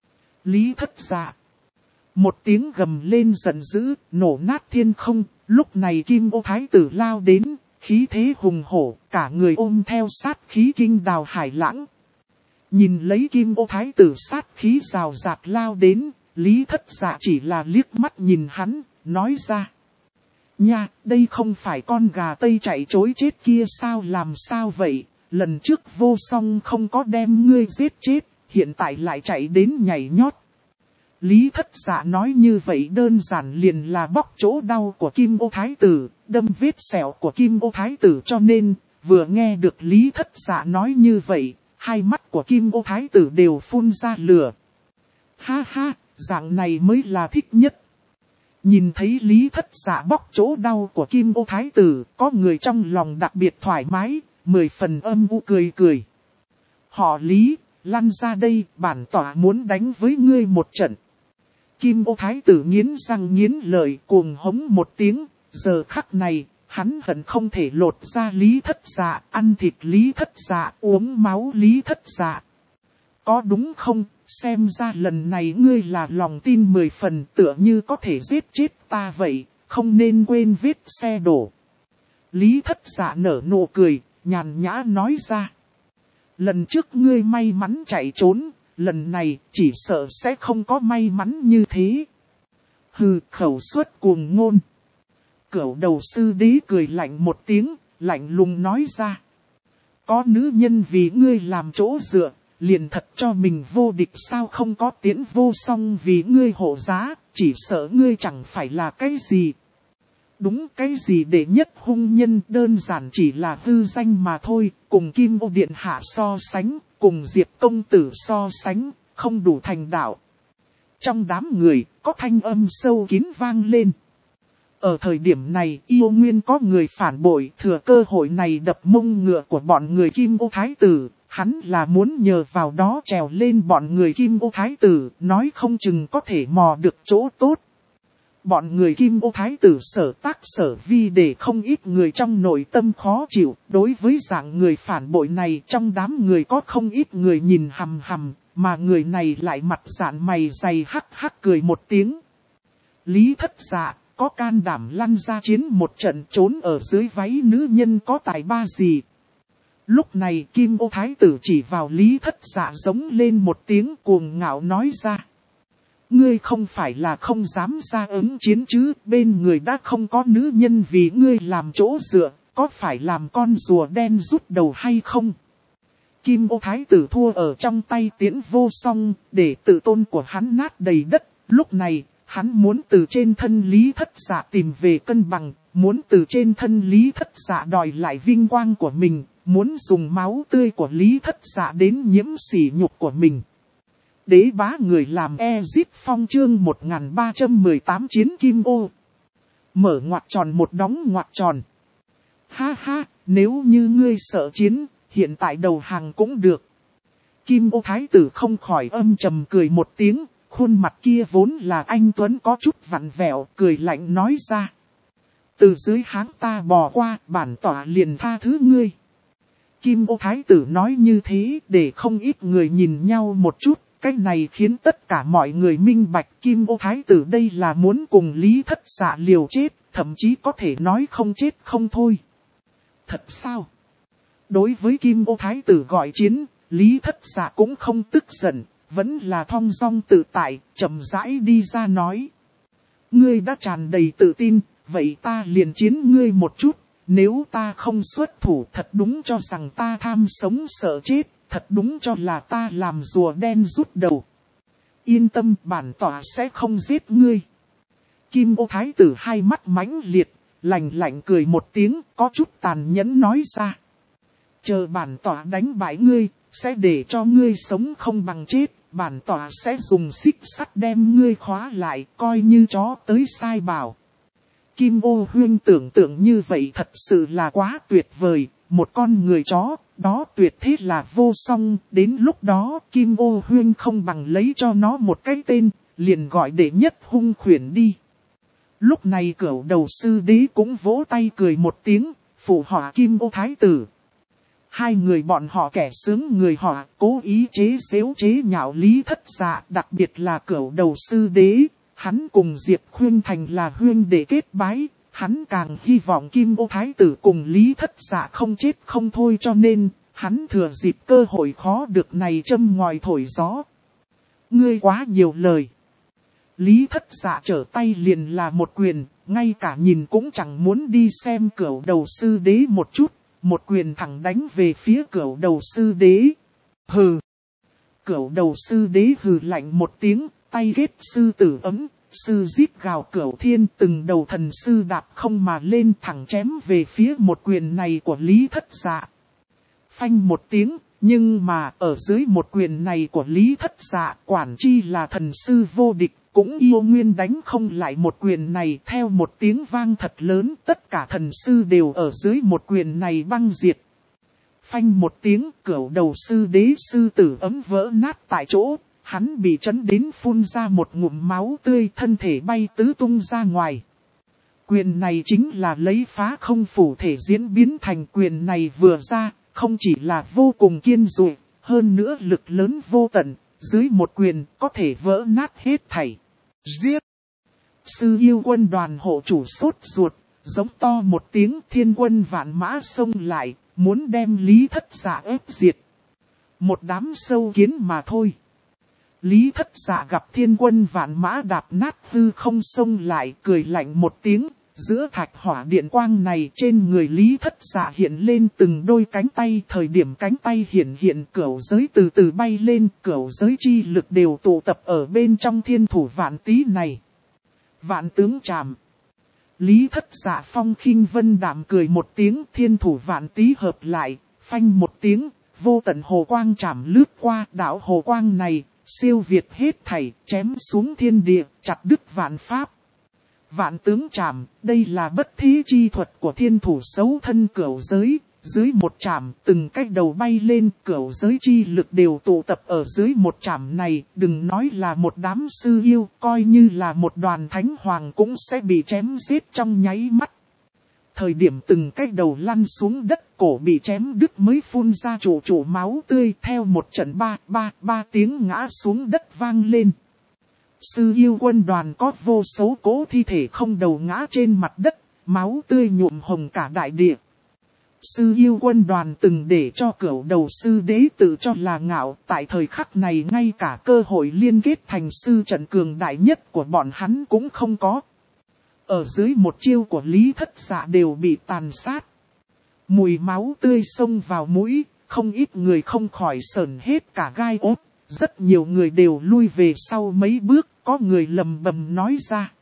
Speaker 1: Lý Thất Dạ. Một tiếng gầm lên giận dữ, nổ nát thiên không, lúc này Kim Ô Thái tử lao đến, khí thế hùng hổ, cả người ôm theo sát khí kinh đào hải lãng. Nhìn lấy Kim Ô Thái tử sát khí rào rạt lao đến, Lý Thất Dạ chỉ là liếc mắt nhìn hắn, nói ra. Nha, đây không phải con gà Tây chạy trối chết kia sao, làm sao vậy, lần trước vô song không có đem ngươi giết chết, hiện tại lại chạy đến nhảy nhót. Lý Thất Dạ nói như vậy đơn giản liền là bóc chỗ đau của Kim Ô Thái tử, đâm vết sẹo của Kim Ô Thái tử, cho nên, vừa nghe được Lý Thất Dạ nói như vậy, hai mắt của Kim Ô Thái tử đều phun ra lửa. Ha ha, dạng này mới là thích nhất. Nhìn thấy Lý Thất Dạ bóc chỗ đau của Kim Ô Thái tử, có người trong lòng đặc biệt thoải mái, 10 phần âm u cười cười. Họ Lý, lăn ra đây, bản tỏa muốn đánh với ngươi một trận. Kim Ô Thái tử nghiến răng nghiến lợi cuồng hống một tiếng, giờ khắc này, Hắn hận không thể lột ra Lý Thất Dạ, ăn thịt Lý Thất Dạ, uống máu Lý Thất Dạ. Có đúng không? Xem ra lần này ngươi là lòng tin 10 phần, tựa như có thể giết chết ta vậy, không nên quên vết xe đổ. Lý Thất Dạ nở nụ cười, nhàn nhã nói ra. Lần trước ngươi may mắn chạy trốn, lần này chỉ sợ sẽ không có may mắn như thế. Hừ, khẩu suất cuồng ngôn. Cửu đầu sư đế cười lạnh một tiếng, lạnh lùng nói ra. Có nữ nhân vì ngươi làm chỗ dựa, liền thật cho mình vô địch sao, không có Tiễn Vô Song vì ngươi hộ giá, chỉ sợ ngươi chẳng phải là cái gì. Đúng, cái gì đệ nhất hung nhân đơn giản chỉ là hư danh mà thôi, cùng Kim Ô Điện Hạ so sánh, cùng Diệp Công Tử so sánh, không đủ thành đạo. Trong đám người, có thanh âm sâu kín vang lên. Ở thời điểm này, Yêu Nguyên có người phản bội, thừa cơ hội này đập mông ngựa của bọn người Kim Ô Thái Tử. Hắn là muốn nhờ vào đó trèo lên bọn người Kim Ô Thái Tử, nói không chừng có thể mò được chỗ tốt. Bọn người Kim Ô Thái Tử sở tác sở vi để không ít người trong nội tâm khó chịu. Đối với dạng người phản bội này, trong đám người có không ít người nhìn hằm hằm, mà người này lại mặt dạn mày dày hắc hắc cười một tiếng. Lý Thất Dạ, có can đảm lăn ra chiến một trận, trốn ở dưới váy nữ nhân có tài ba gì. Lúc này Kim Ô Thái Tử chỉ vào Lý Thất Dạ giống lên một tiếng cuồng ngạo nói ra. Ngươi không phải là không dám ra ứng chiến chứ, bên người đã không có nữ nhân vì ngươi làm chỗ dựa, có phải làm con rùa đen rút đầu hay không? Kim Ô Thái Tử thua ở trong tay Tiễn Vô Song, để tự tôn của hắn nát đầy đất. Lúc này, hắn muốn từ trên thân Lý Thất Dạ tìm về cân bằng, muốn từ trên thân Lý Thất Dạ đòi lại vinh quang của mình, muốn dùng máu tươi của Lý Thất Dạ đến nhiễm sỉ nhục của mình. Đế bá người làm Ezip Phong chương 1318 chiến Kim Ô. Mở ngoặc tròn một đóng ngoặc tròn. Ha ha, nếu như ngươi sợ chiến, hiện tại đầu hàng cũng được. Kim Ô Thái Tử không khỏi âm trầm cười một tiếng, khuôn mặt kia vốn là anh tuấn có chút vặn vẹo, cười lạnh nói ra. Từ dưới háng ta bò qua, bản tỏa liền tha thứ ngươi. Kim Ô Thái Tử nói như thế để không ít người nhìn nhau một chút. Cái này khiến tất cả mọi người minh bạch Kim Ô Thái Tử đây là muốn cùng Lý Thất Dạ liều chết, thậm chí có thể nói không chết không thôi. Thật sao? Đối với Kim Ô Thái Tử gọi chiến, Lý Thất Dạ cũng không tức giận, vẫn là thong dong tự tại, chậm rãi đi ra nói. Ngươi đã tràn đầy tự tin, vậy ta liền chiến ngươi một chút, nếu ta không xuất thủ thật đúng cho rằng ta tham sống sợ chết. Thật đúng cho là ta làm rùa đen rút đầu. Yên tâm, bản tỏa sẽ không giết ngươi. Kim Ô Thái Tử hai mắt mãnh liệt, lạnh lạnh cười một tiếng, có chút tàn nhẫn nói ra. Chờ bản tỏa đánh bại ngươi, sẽ để cho ngươi sống không bằng chết. Bản tỏa sẽ dùng xích sắt đem ngươi khóa lại, coi như chó tới sai bảo. Kim Ô Huyên tưởng tượng như vậy thật sự là quá tuyệt vời, một con người chó. Đó tuyệt thế là Vô Song, đến lúc đó Kim Ô Huyên không bằng lấy cho nó một cái tên, liền gọi đệ nhất hung khuyển đi. Lúc này Cửu Đầu Sư Đế cũng vỗ tay cười một tiếng, phụ họa Kim Ô Thái Tử. Hai người bọn họ kẻ sướng người họ, cố ý chế xếu chế nhạo Lý Thất Dạ, đặc biệt là Cửu Đầu Sư Đế, hắn cùng Diệp Khuyên Thành là huyên đệ kết bái. Hắn càng hy vọng Kim Ô Thái Tử cùng Lý Thất Dạ không chết không thôi, cho nên, hắn thừa dịp cơ hội khó được này châm ngòi thổi gió. Ngươi quá nhiều lời. Lý Thất Dạ trở tay liền là một quyền, ngay cả nhìn cũng chẳng muốn đi xem Cửu Đầu Sư Đế một chút, một quyền thẳng đánh về phía Cửu Đầu Sư Đế. Hừ. Cửu Đầu Sư Đế hừ lạnh một tiếng, tay ghét sư tử ấm. Sư giết gào Cửu Thiên, từng đầu thần sư đạp không mà lên thẳng chém về phía một quyền này của Lý Thất Dạ. Phanh một tiếng, nhưng mà ở dưới một quyền này của Lý Thất Dạ, quản chi là thần sư vô địch, cũng yêu nguyên đánh không lại một quyền này. Theo một tiếng vang thật lớn, tất cả thần sư đều ở dưới một quyền này băng diệt. Phanh một tiếng, Cửu Đầu Sư Đế sư tử ấm vỡ nát tại chỗ. Hắn bị chấn đến phun ra một ngụm máu tươi, thân thể bay tứ tung ra ngoài. Quyền này chính là lấy phá không phủ thể diễn biến thành quyền này vừa ra, không chỉ là vô cùng kiên dụ, hơn nữa lực lớn vô tận, dưới một quyền có thể vỡ nát hết thảy. Giết! Sư yêu quân đoàn hộ chủ sốt ruột, giống to một tiếng, thiên quân vạn mã xông lại, muốn đem Lý Thất Dạ ép diệt. Một đám sâu kiến mà thôi. Lý Thất Dạ gặp thiên quân vạn mã đạp nát hư không xông lại, cười lạnh một tiếng. Giữa thạch hỏa điện quang này, trên người Lý Thất Dạ hiện lên từng đôi cánh tay. Thời điểm cánh tay hiện cửu giới từ từ bay lên, cửu giới chi lực đều tụ tập ở bên trong thiên thủ vạn tý này. Vạn tướng trảm. Lý Thất Dạ phong khinh vân đạm cười một tiếng, thiên thủ vạn tý hợp lại, phanh một tiếng, vô tận hồ quang trảm lướt qua. Đạo hồ quang này siêu việt hết thảy, chém xuống thiên địa, chặt đứt vạn pháp. Vạn tướng trảm, đây là bất thí chi thuật của thiên thủ xấu thân cửu giới. Dưới một trảm, từng cách đầu bay lên, cửu giới chi lực đều tụ tập ở dưới một trảm này. Đừng nói là một đám sư yêu, coi như là một đoàn thánh hoàng cũng sẽ bị chém giết trong nháy mắt. Thời điểm từng cách đầu lăn xuống đất, cổ bị chém đứt mới phun ra trụ máu tươi, theo một trận ba tiếng ngã xuống đất vang lên. Sư yêu quân đoàn có vô số cỗ thi thể không đầu ngã trên mặt đất, máu tươi nhuộm hồng cả đại địa. Sư yêu quân đoàn từng để cho cửu đầu sư đế tự cho là ngạo, tại thời khắc này ngay cả cơ hội liên kết thành sư trận cường đại nhất của bọn hắn cũng không có. Ở dưới một chiêu của Lý Thất Dạ đều bị tàn sát. Mùi máu tươi xông vào mũi, không ít người không khỏi sởn hết cả gai ốt. Rất nhiều người đều lui về sau mấy bước, có người lầm bầm nói ra.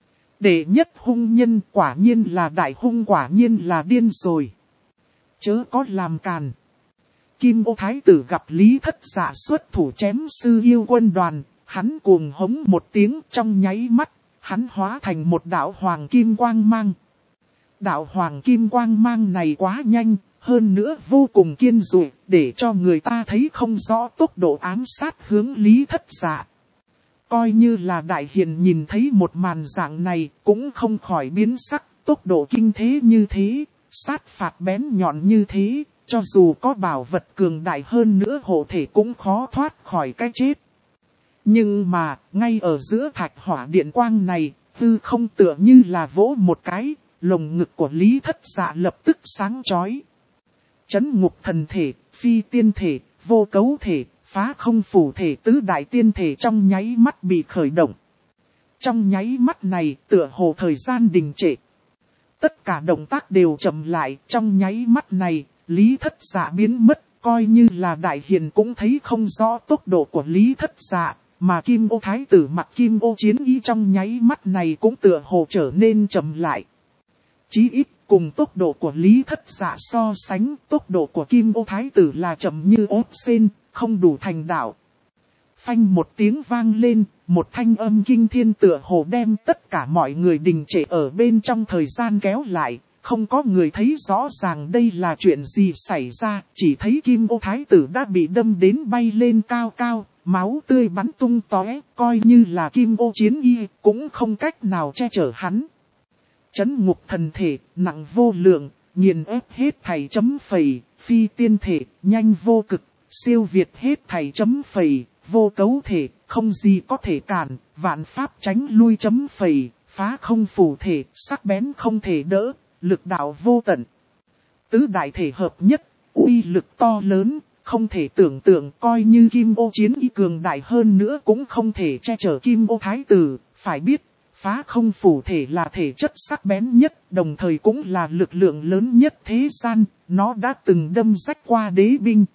Speaker 1: Đệ nhất hung nhân quả nhiên là đại hung, quả nhiên là điên rồi. Chớ có làm càn. Kim Ô Thái tử gặp Lý Thất Dạ xuất thủ chém sư yêu quân đoàn, hắn cuồng hống một tiếng, trong nháy mắt, hắn hóa thành một đạo hoàng kim quang mang. Đạo hoàng kim quang mang này quá nhanh, hơn nữa vô cùng kiên dụ, để cho người ta thấy không rõ tốc độ ám sát hướng Lý Thất Dạ. Coi như là đại hiền nhìn thấy một màn dạng này, cũng không khỏi biến sắc, tốc độ kinh thế như thế, sát phạt bén nhọn như thế, cho dù có bảo vật cường đại hơn nữa hộ thể cũng khó thoát khỏi cái chết. Nhưng mà, ngay ở giữa thạch hỏa điện quang này, tư không tựa như là vỗ một cái, lồng ngực của Lý Thất Dạ lập tức sáng chói. Chấn ngục thần thể, phi tiên thể, vô cấu thể, phá không phủ thể, tứ đại tiên thể trong nháy mắt bị khởi động. Trong nháy mắt này, tựa hồ thời gian đình trệ. Tất cả động tác đều chậm lại, trong nháy mắt này, Lý Thất Dạ biến mất, coi như là đại hiền cũng thấy không rõ tốc độ của Lý Thất Dạ, mà Kim Ô Thái tử mặc Kim Ô chiến y trong nháy mắt này cũng tựa hồ trở nên chậm lại. Chí ít, cùng tốc độ của Lý Thất Dạ so sánh, tốc độ của Kim Ô Thái tử là chậm như ốp sên, không đủ thành đạo. Phanh một tiếng vang lên, một thanh âm kinh thiên tựa hồ đem tất cả mọi người đình trệ ở bên trong thời gian kéo lại, không có người thấy rõ ràng đây là chuyện gì xảy ra, chỉ thấy Kim Ô Thái tử đã bị đâm đến bay lên cao cao, máu tươi bắn tung tóe, coi như là Kim Ô chiến y, cũng không cách nào che chở hắn. Chấn ngục thần thể, nặng vô lượng, nghiền ép hết thảy chấm phẩy, phi tiên thể, nhanh vô cực, siêu việt hết thảy chấm phẩy, vô cấu thể, không gì có thể cản, vạn pháp tránh lui chấm phẩy, phá không phủ thể, sắc bén không thể đỡ, lực đạo vô tận. Tứ đại thể hợp nhất, uy lực to lớn, không thể tưởng tượng, coi như Kim Ô chiến y cường đại hơn nữa cũng không thể che chở Kim Ô Thái tử, phải biết. Phá không phủ thể là thể chất sắc bén nhất, đồng thời cũng là lực lượng lớn nhất thế gian, nó đã từng đâm rách qua đế binh.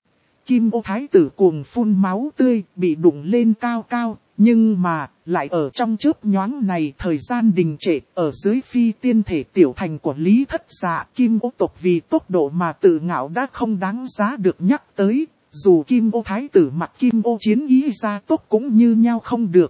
Speaker 1: Kim Ô Thái tử cuồng phun máu tươi, bị đụng lên cao cao, nhưng mà, lại ở trong chớp nhoáng này thời gian đình trệ, ở dưới phi tiên thể tiểu thành của Lý Thất Dạ, Kim Ô tộc vì tốc độ mà tự ngạo đã không đáng giá được nhắc tới, dù Kim Ô Thái tử mặc Kim Ô chiến ý ra tốc cũng như nhau không được.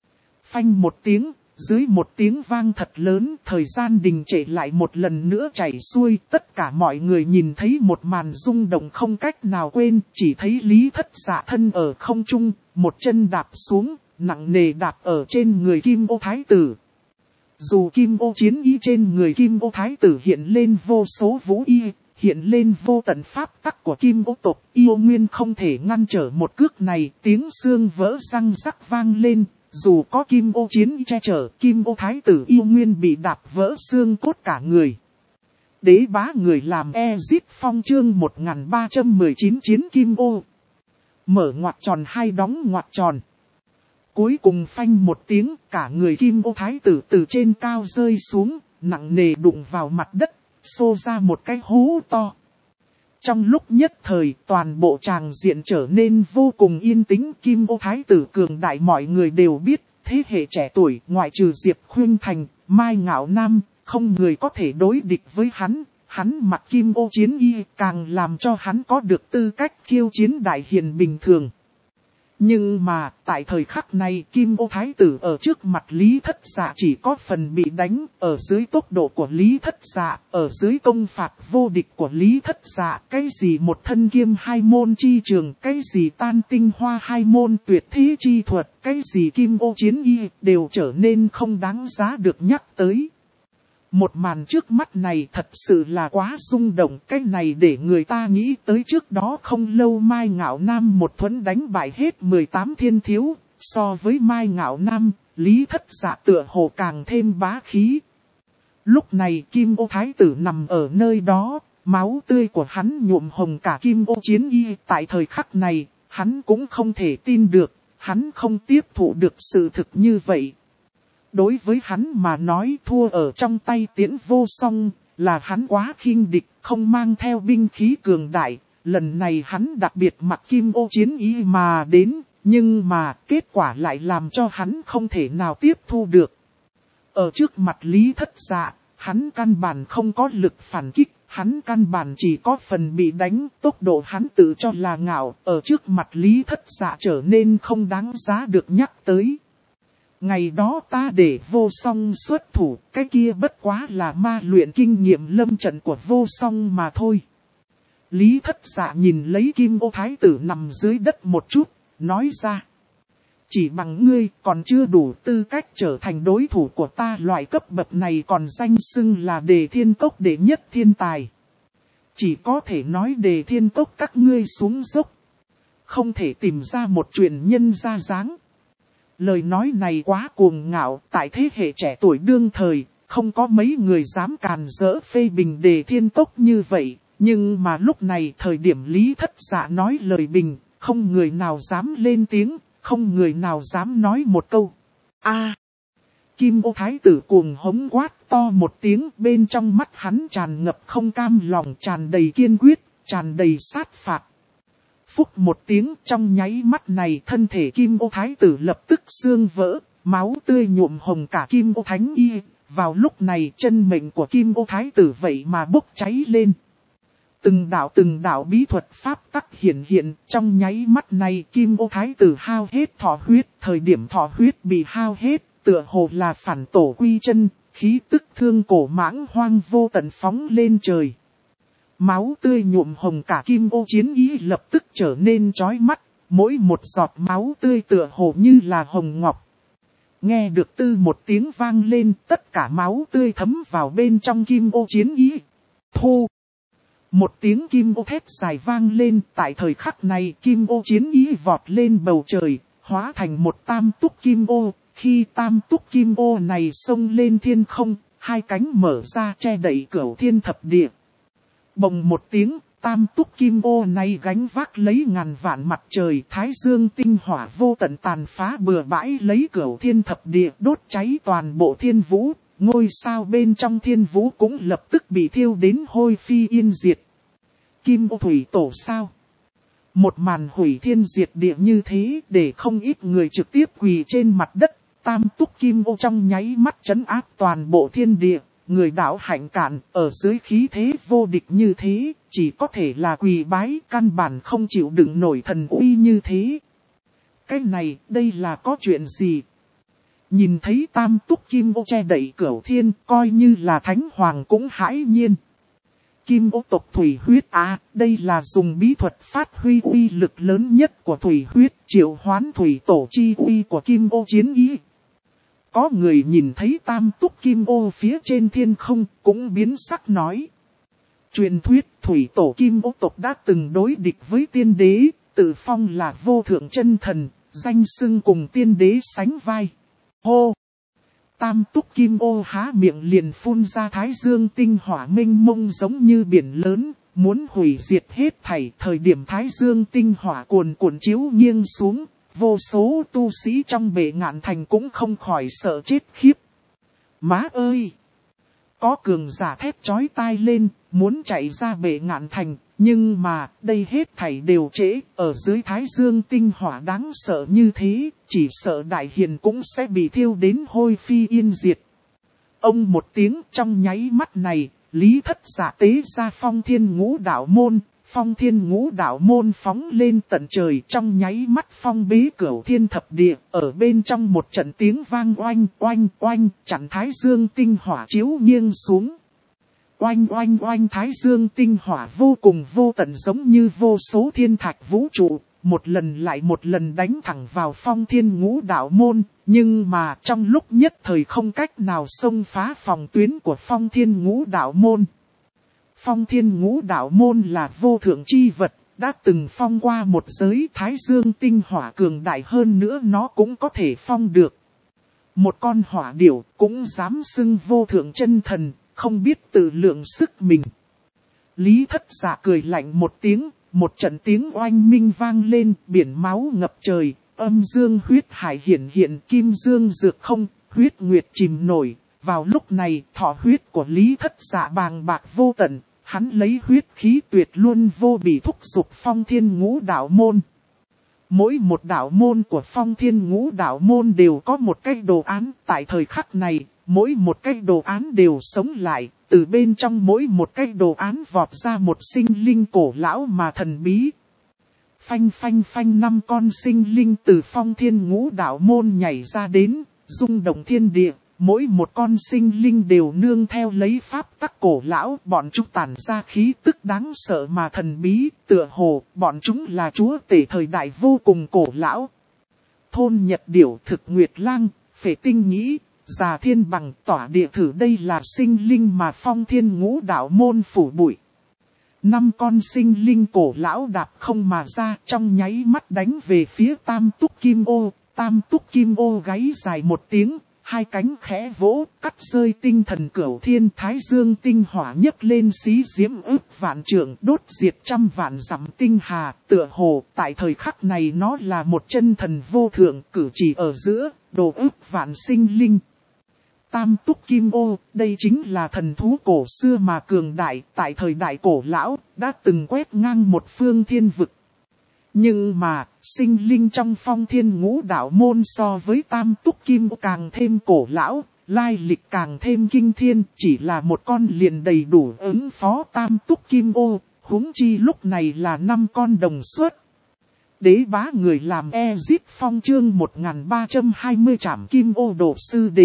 Speaker 1: Phanh một tiếng. Dưới một tiếng vang thật lớn, thời gian đình trệ lại một lần nữa chảy xuôi, tất cả mọi người nhìn thấy một màn rung động không cách nào quên, chỉ thấy Lý Thất Dạ thân ở không trung, một chân đạp xuống, nặng nề đạp ở trên người Kim Ô Thái tử. Dù kim ô chiến ý trên người kim ô thái tử hiện lên vô số vũ y, hiện lên vô tận pháp tắc của kim ô tộc, yêu nguyên không thể ngăn trở một cước này, tiếng xương vỡ răng rắc vang lên. Dù có kim ô chiến ý che chở, kim ô thái tử yêu nguyên bị đạp vỡ xương cốt cả người. Đế bá người làm Ezit Phong chương 1319 chiến kim ô. Mở ngoặc tròn hay đóng ngoặc tròn. Cuối cùng phanh một tiếng, cả người kim ô thái tử từ trên cao rơi xuống, nặng nề đụng vào mặt đất, xô ra một cái hố to. Trong lúc nhất thời, toàn bộ tràng diện trở nên vô cùng yên tĩnh. Kim ô thái tử cường đại mọi người đều biết, thế hệ trẻ tuổi ngoại trừ Diệp Khuynh Thành, Mai Ngạo Nam, không người có thể đối địch với hắn. Hắn mặc kim ô chiến y càng làm cho hắn có được tư cách khiêu chiến đại hiền bình thường. Nhưng mà, tại thời khắc này kim ô thái tử ở trước mặt Lý Thất Dạ chỉ có phần bị đánh, ở dưới tốc độ của Lý Thất Dạ, ở dưới công phạt vô địch của Lý Thất Dạ, cái gì một thân kiêm hai môn chi trường, cái gì tan tinh hoa hai môn tuyệt thế chi thuật, cái gì kim ô chiến y, đều trở nên không đáng giá được nhắc tới. Một màn trước mắt này thật sự là quá rung động, cái này để người ta nghĩ tới trước đó không lâu Mai Ngạo Nam một thuẫn đánh bại hết 18 thiên thiếu, so với Mai Ngạo Nam, Lý Thất Dạ tựa hồ càng thêm bá khí. Lúc này kim ô thái tử nằm ở nơi đó, máu tươi của hắn nhuộm hồng cả kim ô chiến y, tại thời khắc này, hắn cũng không thể tin được, hắn không tiếp thụ được sự thực như vậy. Đối với hắn mà nói thua ở trong tay Tiễn Vô Song, là hắn quá khinh địch, không mang theo binh khí cường đại. Lần này hắn đặc biệt mặc kim ô chiến ý mà đến, nhưng mà kết quả lại làm cho hắn không thể nào tiếp thu được. Ở trước mặt Lý Thất Dạ, hắn căn bản không có lực phản kích, hắn căn bản chỉ có phần bị đánh, tốc độ hắn tự cho là ngạo, ở trước mặt Lý Thất Dạ trở nên không đáng giá được nhắc tới. Ngày đó ta để Vô Song xuất thủ, cái kia bất quá là ma luyện kinh nghiệm lâm trận của Vô Song mà thôi. Lý Thất Dạ nhìn lấy kim ô thái tử nằm dưới đất một chút, nói ra. Chỉ bằng ngươi còn chưa đủ tư cách trở thành đối thủ của ta, loại cấp bậc này còn danh xưng là Đề Thiên Cốc đệ nhất thiên tài. Chỉ có thể nói Đề Thiên Cốc các ngươi xuống dốc. Không thể tìm ra một truyền nhân ra dáng. Lời nói này quá cuồng ngạo, tại thế hệ trẻ tuổi đương thời, không có mấy người dám càn rỡ phê bình Đề Thiên Cốc như vậy. Nhưng mà lúc này thời điểm Lý Thất Dạ nói lời bình, không người nào dám lên tiếng, không người nào dám nói một câu. Kim ô thái tử cuồng hống quát to một tiếng, bên trong mắt hắn tràn ngập không cam lòng, tràn đầy kiên quyết, tràn đầy sát phạt. Phúc một tiếng, trong nháy mắt này thân thể kim ô thái tử lập tức xương vỡ, máu tươi nhuộm hồng cả kim ô thánh y. Vào lúc này chân mệnh của kim ô thái tử vậy mà bốc cháy lên. Từng đạo bí thuật pháp tắc hiện hiện, trong nháy mắt này kim ô thái tử hao hết thọ huyết, thời điểm thọ huyết bị hao hết, tựa hồ là phản tổ quy chân, khí tức thương cổ mãng hoang vô tận phóng lên trời. Máu tươi nhuộm hồng cả kim ô chiến ý lập tức trở nên chói mắt, mỗi một giọt máu tươi tựa hồ như là hồng ngọc. Nghe được tư một tiếng vang lên, tất cả máu tươi thấm vào bên trong kim ô chiến ý. Thu! Một tiếng kim ô thét dài vang lên, tại thời khắc này kim ô chiến ý vọt lên bầu trời, hóa thành một tam túc kim ô. Khi tam túc kim ô này xông lên thiên không, hai cánh mở ra che đậy cửu thiên thập địa. Bồng một tiếng, tam túc kim ô này gánh vác lấy ngàn vạn mặt trời, thái dương tinh hỏa vô tận tàn phá bừa bãi lấy cửu thiên thập địa, đốt cháy toàn bộ thiên vũ. Ngôi sao bên trong thiên vũ cũng lập tức bị thiêu đến hôi phi yên diệt. Kim ô thủy tổ sao? Một màn hủy thiên diệt địa như thế để không ít người trực tiếp quỳ trên mặt đất. Tam túc kim ô trong nháy mắt trấn áp toàn bộ thiên địa. Người đạo hạnh cạn ở dưới khí thế vô địch như thế, chỉ có thể là quỳ bái, căn bản không chịu đựng nổi thần uy như thế. Cái này, đây là có chuyện gì? Nhìn thấy tam túc kim ô che đậy cửu thiên, coi như là thánh hoàng cũng hãi nhiên. Kim ô tộc thủy huyết đây là dùng bí thuật phát huy uy lực lớn nhất của thủy huyết, triệu hoán thủy tổ chi uy của kim ô chiến ý. Có người nhìn thấy tam túc kim ô phía trên thiên không, cũng biến sắc nói. Truyền thuyết thủy tổ kim ô tộc đã từng đối địch với tiên đế, tự phong là vô thượng chân thần, danh xưng cùng tiên đế sánh vai. Hô! Tam túc kim ô há miệng liền phun ra thái dương tinh hỏa mênh mông giống như biển lớn, muốn hủy diệt hết thảy. Thời điểm thái dương tinh hỏa cuồn cuộn chiếu nghiêng xuống, vô số tu sĩ trong bệ ngạn thành cũng không khỏi sợ chết khiếp. Má ơi! Có cường giả thét chói tai lên, muốn chạy ra bệ ngạn thành, nhưng mà đây hết thảy đều trễ, ở dưới thái dương tinh hỏa đáng sợ như thế, chỉ sợ đại hiền cũng sẽ bị thiêu đến hôi phi yên diệt. Ông một tiếng trong nháy mắt này, Lý Thất Dạ tế ra phong thiên ngũ đạo môn. Phong thiên ngũ đạo môn phóng lên tận trời trong nháy mắt phong bế cửu thiên thập địa, ở bên trong một trận tiếng vang oanh oanh oanh, chặn thái dương tinh hỏa chiếu nghiêng xuống. Oanh oanh oanh thái dương tinh hỏa vô cùng vô tận giống như vô số thiên thạch vũ trụ, một lần lại một lần đánh thẳng vào phong thiên ngũ đạo môn, nhưng mà trong lúc nhất thời không cách nào xông phá phòng tuyến của phong thiên ngũ đạo môn. Phong thiên ngũ đạo môn là vô thượng chi vật, đã từng phong qua một giới thái dương tinh hỏa cường đại hơn nữa nó cũng có thể phong được. Một con hỏa điểu cũng dám xưng vô thượng chân thần, không biết tự lượng sức mình. Lý Thất Dạ cười lạnh một tiếng, một trận tiếng oanh minh vang lên, biển máu ngập trời, âm dương huyết hải hiển hiện, kim dương dược không, huyết nguyệt chìm nổi. Vào lúc này, thọ huyết của Lý Thất Dạ bàng bạc vô tận, hắn lấy huyết khí tuyệt luôn vô bỉ thúc giục phong thiên ngũ đạo môn. Mỗi một đạo môn của phong thiên ngũ đạo môn đều có một cái đồ án, tại thời khắc này, mỗi một cái đồ án đều sống lại, từ bên trong mỗi một cái đồ án vọt ra một sinh linh cổ lão mà thần bí. Phanh phanh phanh 5 con sinh linh từ phong thiên ngũ đạo môn nhảy ra đến, rung động thiên địa. Mỗi một con sinh linh đều nương theo lấy pháp tắc cổ lão, bọn chúng tản ra khí tức đáng sợ mà thần bí, tựa hồ, bọn chúng là chúa tể thời đại vô cùng cổ lão. Thôn Nhật Điểu, Thực Nguyệt Lang, Phệ Tinh Nhĩ, Già Thiên Bằng, Tỏa Địa Thử, đây là sinh linh mà phong thiên ngũ đạo môn phủ bụi. 5 con sinh linh cổ lão đạp không mà ra, trong nháy mắt đánh về phía Tam Túc Kim Ô. Tam Túc Kim Ô gáy dài một tiếng. Hai cánh khẽ vỗ, cắt rơi tinh thần cửu thiên, thái dương tinh hỏa nhấc lên xí diễm ức vạn trượng, đốt diệt trăm vạn dặm tinh hà, tựa hồ, tại thời khắc này nó là một chân thần vô thượng, cử chỉ ở giữa, đồ ức vạn sinh linh. Tam Túc Kim Ô, đây chính là thần thú cổ xưa mà cường đại, tại thời đại cổ lão, đã từng quét ngang một phương thiên vực. Nhưng mà, sinh linh trong phong thiên ngũ đạo môn so với Tam Túc Kim Ô càng thêm cổ lão, lai lịch càng thêm kinh thiên, chỉ là một con liền đầy đủ ứng phó Tam Túc Kim Ô, huống chi lúc này là 5 con đồng suất. Đế bá người làm Ezip Phong chương 1320 trảm Kim Ô độ sư đế.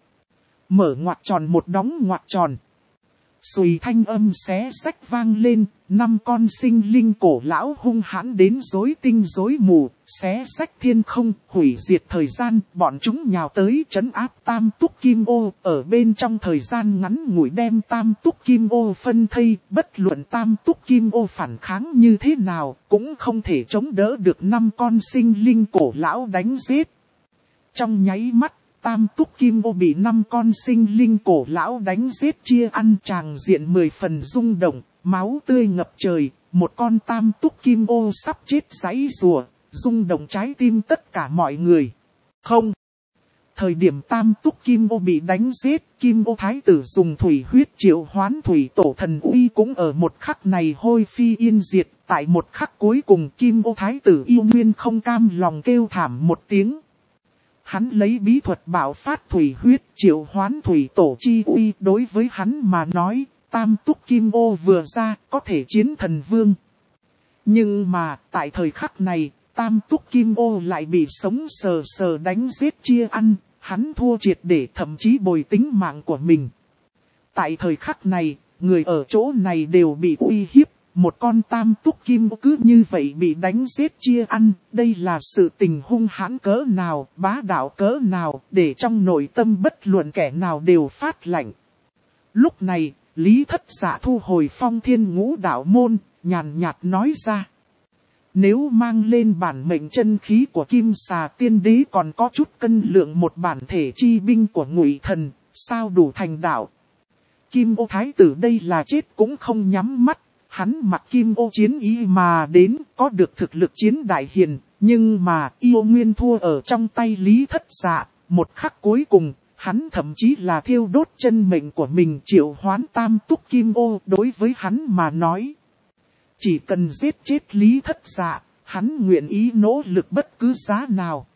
Speaker 1: Mở ngoặc tròn một đóng ngoặc tròn. Xùy thanh âm xé sách vang lên, 5 con sinh linh cổ lão hung hãn đến rối tinh rối mù, xé sách thiên không, hủy diệt thời gian, bọn chúng nhào tới trấn áp Tam Túc Kim Ô, ở bên trong thời gian ngắn ngủi đem Tam Túc Kim Ô phân thây, bất luận Tam Túc Kim Ô phản kháng như thế nào, cũng không thể chống đỡ được 5 con sinh linh cổ lão đánh giết. Trong nháy mắt, Tam Túc Kim Ô bị 5 con sinh linh cổ lão đánh giết chia ăn, tràng diện 10 phần rung động, máu tươi ngập trời, một con Tam Túc Kim Ô sắp chết giãy giụa, rung động trái tim tất cả mọi người. Không! Thời điểm Tam Túc Kim Ô bị đánh giết, Kim Ô Thái tử dùng thủy huyết triệu hoán thủy tổ thần uy cũng ở một khắc này hôi phi yên diệt, tại một khắc cuối cùng Kim Ô Thái tử yêu nguyên không cam lòng kêu thảm một tiếng. Hắn lấy bí thuật bảo phát thủy huyết triệu hoán thủy tổ chi uy, đối với hắn mà nói, Tam Túc Kim Ô vừa ra có thể chiến thần vương. Nhưng mà tại thời khắc này, Tam Túc Kim Ô lại bị sống sờ sờ đánh giết chia ăn, hắn thua triệt để thậm chí bồi tính mạng của mình. Tại thời khắc này, người ở chỗ này đều bị uy hiếp, một con tam túc kim ô cứ như vậy bị đánh giết chia ăn, đây là sự tình hung hãn cỡ nào, bá đạo cỡ nào, để trong nội tâm bất luận kẻ nào đều phát lạnh. Lúc này, Lý Thất Dạ thu hồi Phong Thiên Ngũ Đạo môn, nhàn nhạt nói ra. Nếu mang lên bản mệnh chân khí của Kim Xà Tiên Đế còn có chút cân lượng một bản thể chi binh của Ngụy Thần, sao đủ thành đạo. Kim Ô Thái tử đây là chết cũng không nhắm mắt, hắn mặc Kim Ô chiến ý mà đến, có được thực lực chiến đại hiền, nhưng mà yêu nguyên thua ở trong tay Lý Thất Dạ, một khắc cuối cùng, hắn thậm chí là thiêu đốt chân mệnh của mình triệu hoán tam túc Kim Ô đối với hắn mà nói. Chỉ cần giết chết Lý Thất Dạ, hắn nguyện ý nỗ lực bất cứ giá nào.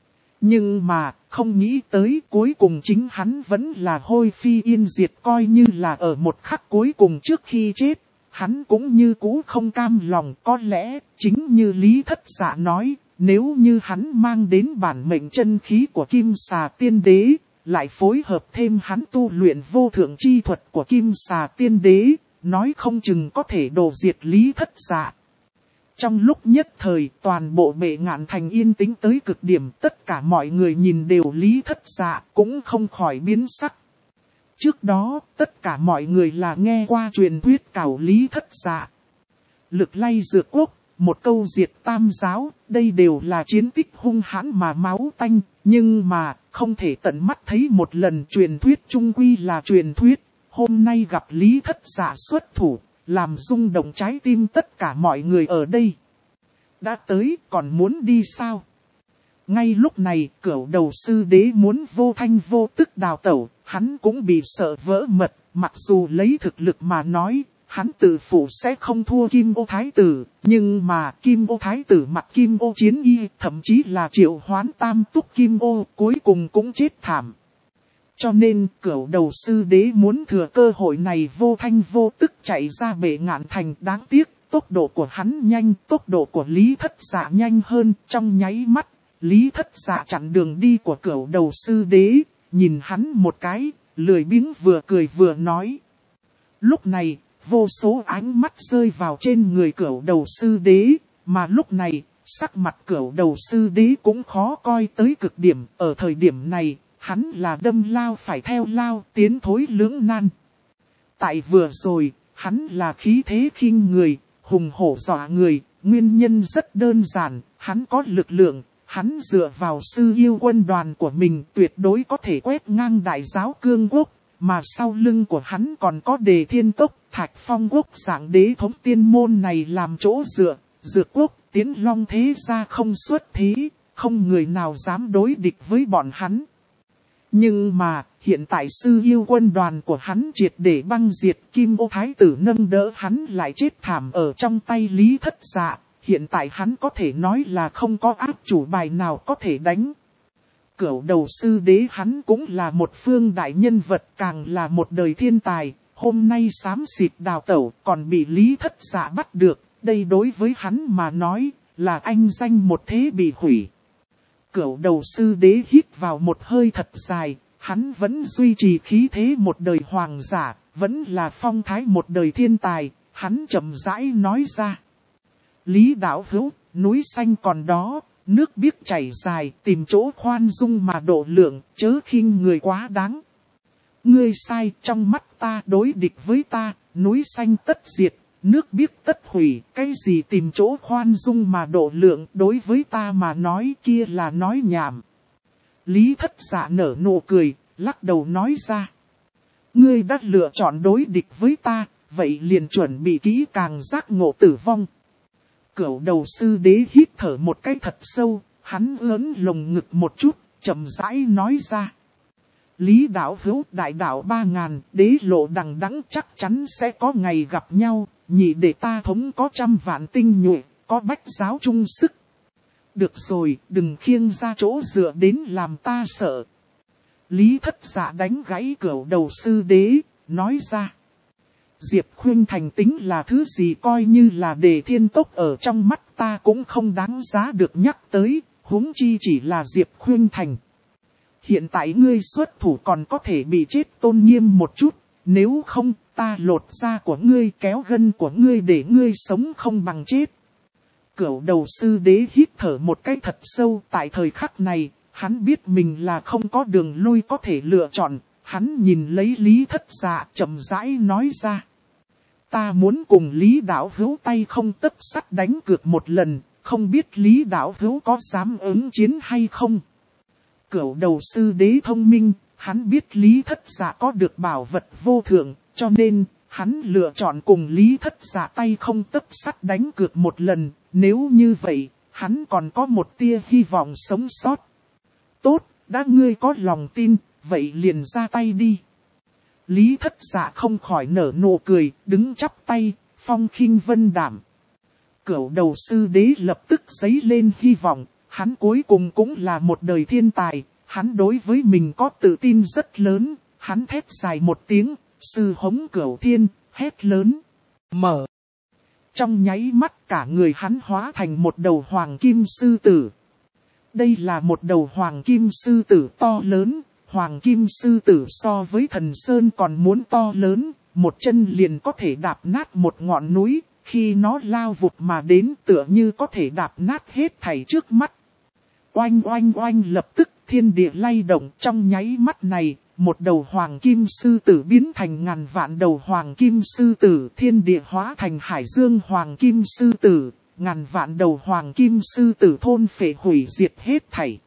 Speaker 1: Nhưng mà, không nghĩ tới cuối cùng chính hắn vẫn là hôi phi yên diệt, coi như là ở một khắc cuối cùng trước khi chết. Hắn cũng như cũ không cam lòng, có lẽ chính như Lý Thất Dạ nói, nếu như hắn mang đến bản mệnh chân khí của Kim Xà Tiên Đế, lại phối hợp thêm hắn tu luyện vô thượng chi thuật của Kim Xà Tiên Đế, nói không chừng có thể đổ diệt Lý Thất Dạ. Trong lúc nhất thời, toàn bộ Bệ Ngạn Thành yên tĩnh tới cực điểm, tất cả mọi người nhìn đều Lý Thất Dạ, cũng không khỏi biến sắc. Trước đó, tất cả mọi người là nghe qua truyền thuyết cảo Lý Thất Dạ. Lực lay dược quốc, một câu diệt tam giáo, đây đều là chiến tích hung hãn mà máu tanh, nhưng mà, không thể tận mắt thấy một lần. Truyền thuyết chung quy là truyền thuyết, hôm nay gặp Lý Thất Dạ xuất thủ, làm rung động trái tim tất cả mọi người ở đây. Đã tới, còn muốn đi sao? Ngay lúc này, Cửu Đầu Sư Đế muốn vô thanh vô tức đào tẩu, hắn cũng bị sợ vỡ mật, mặc dù lấy thực lực mà nói, hắn tự phụ sẽ không thua Kim Ô Thái tử, nhưng mà Kim Ô Thái tử mặc Kim Ô chiến y, thậm chí là triệu hoán tam túc Kim Ô, cuối cùng cũng chết thảm. Cho nên, Cửu Đầu Sư Đế muốn thừa cơ hội này vô thanh vô tức chạy ra Bệ Ngạn Thành. Đáng tiếc, tốc độ của hắn nhanh, tốc độ của Lý Thất Dạ nhanh hơn. Trong nháy mắt, Lý Thất Dạ chặn đường đi của Cửu Đầu Sư Đế, nhìn hắn một cái, lười biếng vừa cười vừa nói. Lúc này, vô số ánh mắt rơi vào trên người Cửu Đầu Sư Đế, mà lúc này, sắc mặt Cửu Đầu Sư Đế cũng khó coi tới cực điểm. Ở thời điểm này, hắn là đâm lao phải theo lao, tiến thối lưỡng nan. Tại vừa rồi, hắn là khí thế khinh người, hùng hổ dọa người, nguyên nhân rất đơn giản, hắn có lực lượng, hắn dựa vào sư yêu quân đoàn của mình tuyệt đối có thể quét ngang đại giáo cương quốc, mà sau lưng của hắn còn có Đề Thiên Cốc, Thạch Phong quốc dạng đế thống tiên môn này làm chỗ dựa, Dược quốc, Tiến Long thế gia không xuất thế, không người nào dám đối địch với bọn hắn. Nhưng mà, hiện tại sư yêu quân đoàn của hắn triệt để băng diệt, Kim Ô Thái tử nâng đỡ hắn lại chết thảm ở trong tay Lý Thất Dạ. Hiện tại hắn có thể nói là không có áp chủ bài nào có thể đánh. Cửu Đầu Sư Đế hắn cũng là một phương đại nhân vật, càng là một đời thiên tài. Hôm nay xám xịt đào tẩu còn bị Lý Thất Dạ bắt được. Đây đối với hắn mà nói là anh danh một thế bị hủy. Cửu Đầu Sư Đế hít vào một hơi thật dài, hắn vẫn duy trì khí thế một đời hoàng giả, vẫn là phong thái một đời thiên tài, hắn chậm rãi nói ra. Lý đạo hữu, núi xanh còn đó, nước biếc chảy dài, tìm chỗ khoan dung mà độ lượng, chớ khinh người quá đáng. Ngươi sai, trong mắt ta đối địch với ta, núi xanh tất diệt. Nước biếc tất hủy, cái gì tìm chỗ khoan dung mà độ lượng, đối với ta mà nói kia là nói nhảm. Lý Thất Dạ nở nụ cười, lắc đầu nói ra. Ngươi đã lựa chọn đối địch với ta, vậy liền chuẩn bị kỹ càng giác ngộ tử vong. Cửu Đầu Sư Đế hít thở một cái thật sâu, hắn ướn lồng ngực một chút, chậm rãi nói ra. Lý đạo hữu đại đạo 3000, đế lộ đằng đẵng chắc chắn sẽ có ngày gặp nhau, nhị để ta thống có 100 vạn tinh nhuệ, có bách giáo chung sức. Được rồi, đừng khiêng ra chỗ dựa đến làm ta sợ. Lý Thất Dạ đánh gãy Cửu Đầu Sư Đế, nói ra. Diệp Khuynh Thành tính là thứ gì, coi như là Đề Thiên Cốc ở trong mắt ta cũng không đáng giá được nhắc tới, huống chi chỉ là Diệp Khuynh Thành. Hiện tại ngươi xuất thủ còn có thể bị chết tôn nghiêm một chút, nếu không ta lột da của ngươi kéo gân của ngươi để ngươi sống không bằng chết. Cửu đầu sư đế hít thở một cái thật sâu. Tại thời khắc này, hắn biết mình là không có đường lui có thể lựa chọn. Hắn nhìn lấy Lý Thất Dạ chậm rãi nói ra. Ta muốn cùng Lý Đạo Hữu tay không tấc sắt đánh cược một lần, không biết Lý Đạo Hữu có dám ứng chiến hay không. Cửu đầu sư đế thông minh, hắn biết Lý Thất Dạ có được bảo vật vô thượng, cho nên hắn lựa chọn cùng Lý Thất Dạ tay không tấc sắt đánh cược một lần. Nếu như vậy, hắn còn có một tia hy vọng sống sót. Tốt, đã ngươi có lòng tin, vậy liền ra tay đi. Lý Thất Dạ không khỏi nở nụ cười, đứng chắp tay, phong khinh vân đảm. Cửu đầu sư đế lập tức giấy lên hy vọng, hắn cuối cùng cũng là một đời thiên tài, hắn đối với mình có tự tin rất lớn, hắn thét dài một tiếng, sư hống cửu thiên, hét lớn, mở. Trong nháy mắt cả người hắn hóa thành một đầu hoàng kim sư tử. Đây là một đầu hoàng kim sư tử to lớn. Hoàng kim sư tử so với thần sơn còn muốn to lớn, một chân liền có thể đạp nát một ngọn núi, khi nó lao vụt mà đến tựa như có thể đạp nát hết thảy trước mắt. Oanh oanh oanh, lập tức thiên địa lay động, trong nháy mắt này, một đầu hoàng kim sư tử biến thành ngàn vạn đầu hoàng kim sư tử, thiên địa hóa thành hải dương hoàng kim sư tử, ngàn vạn đầu hoàng kim sư tử thôn phệ hủy diệt hết thảy.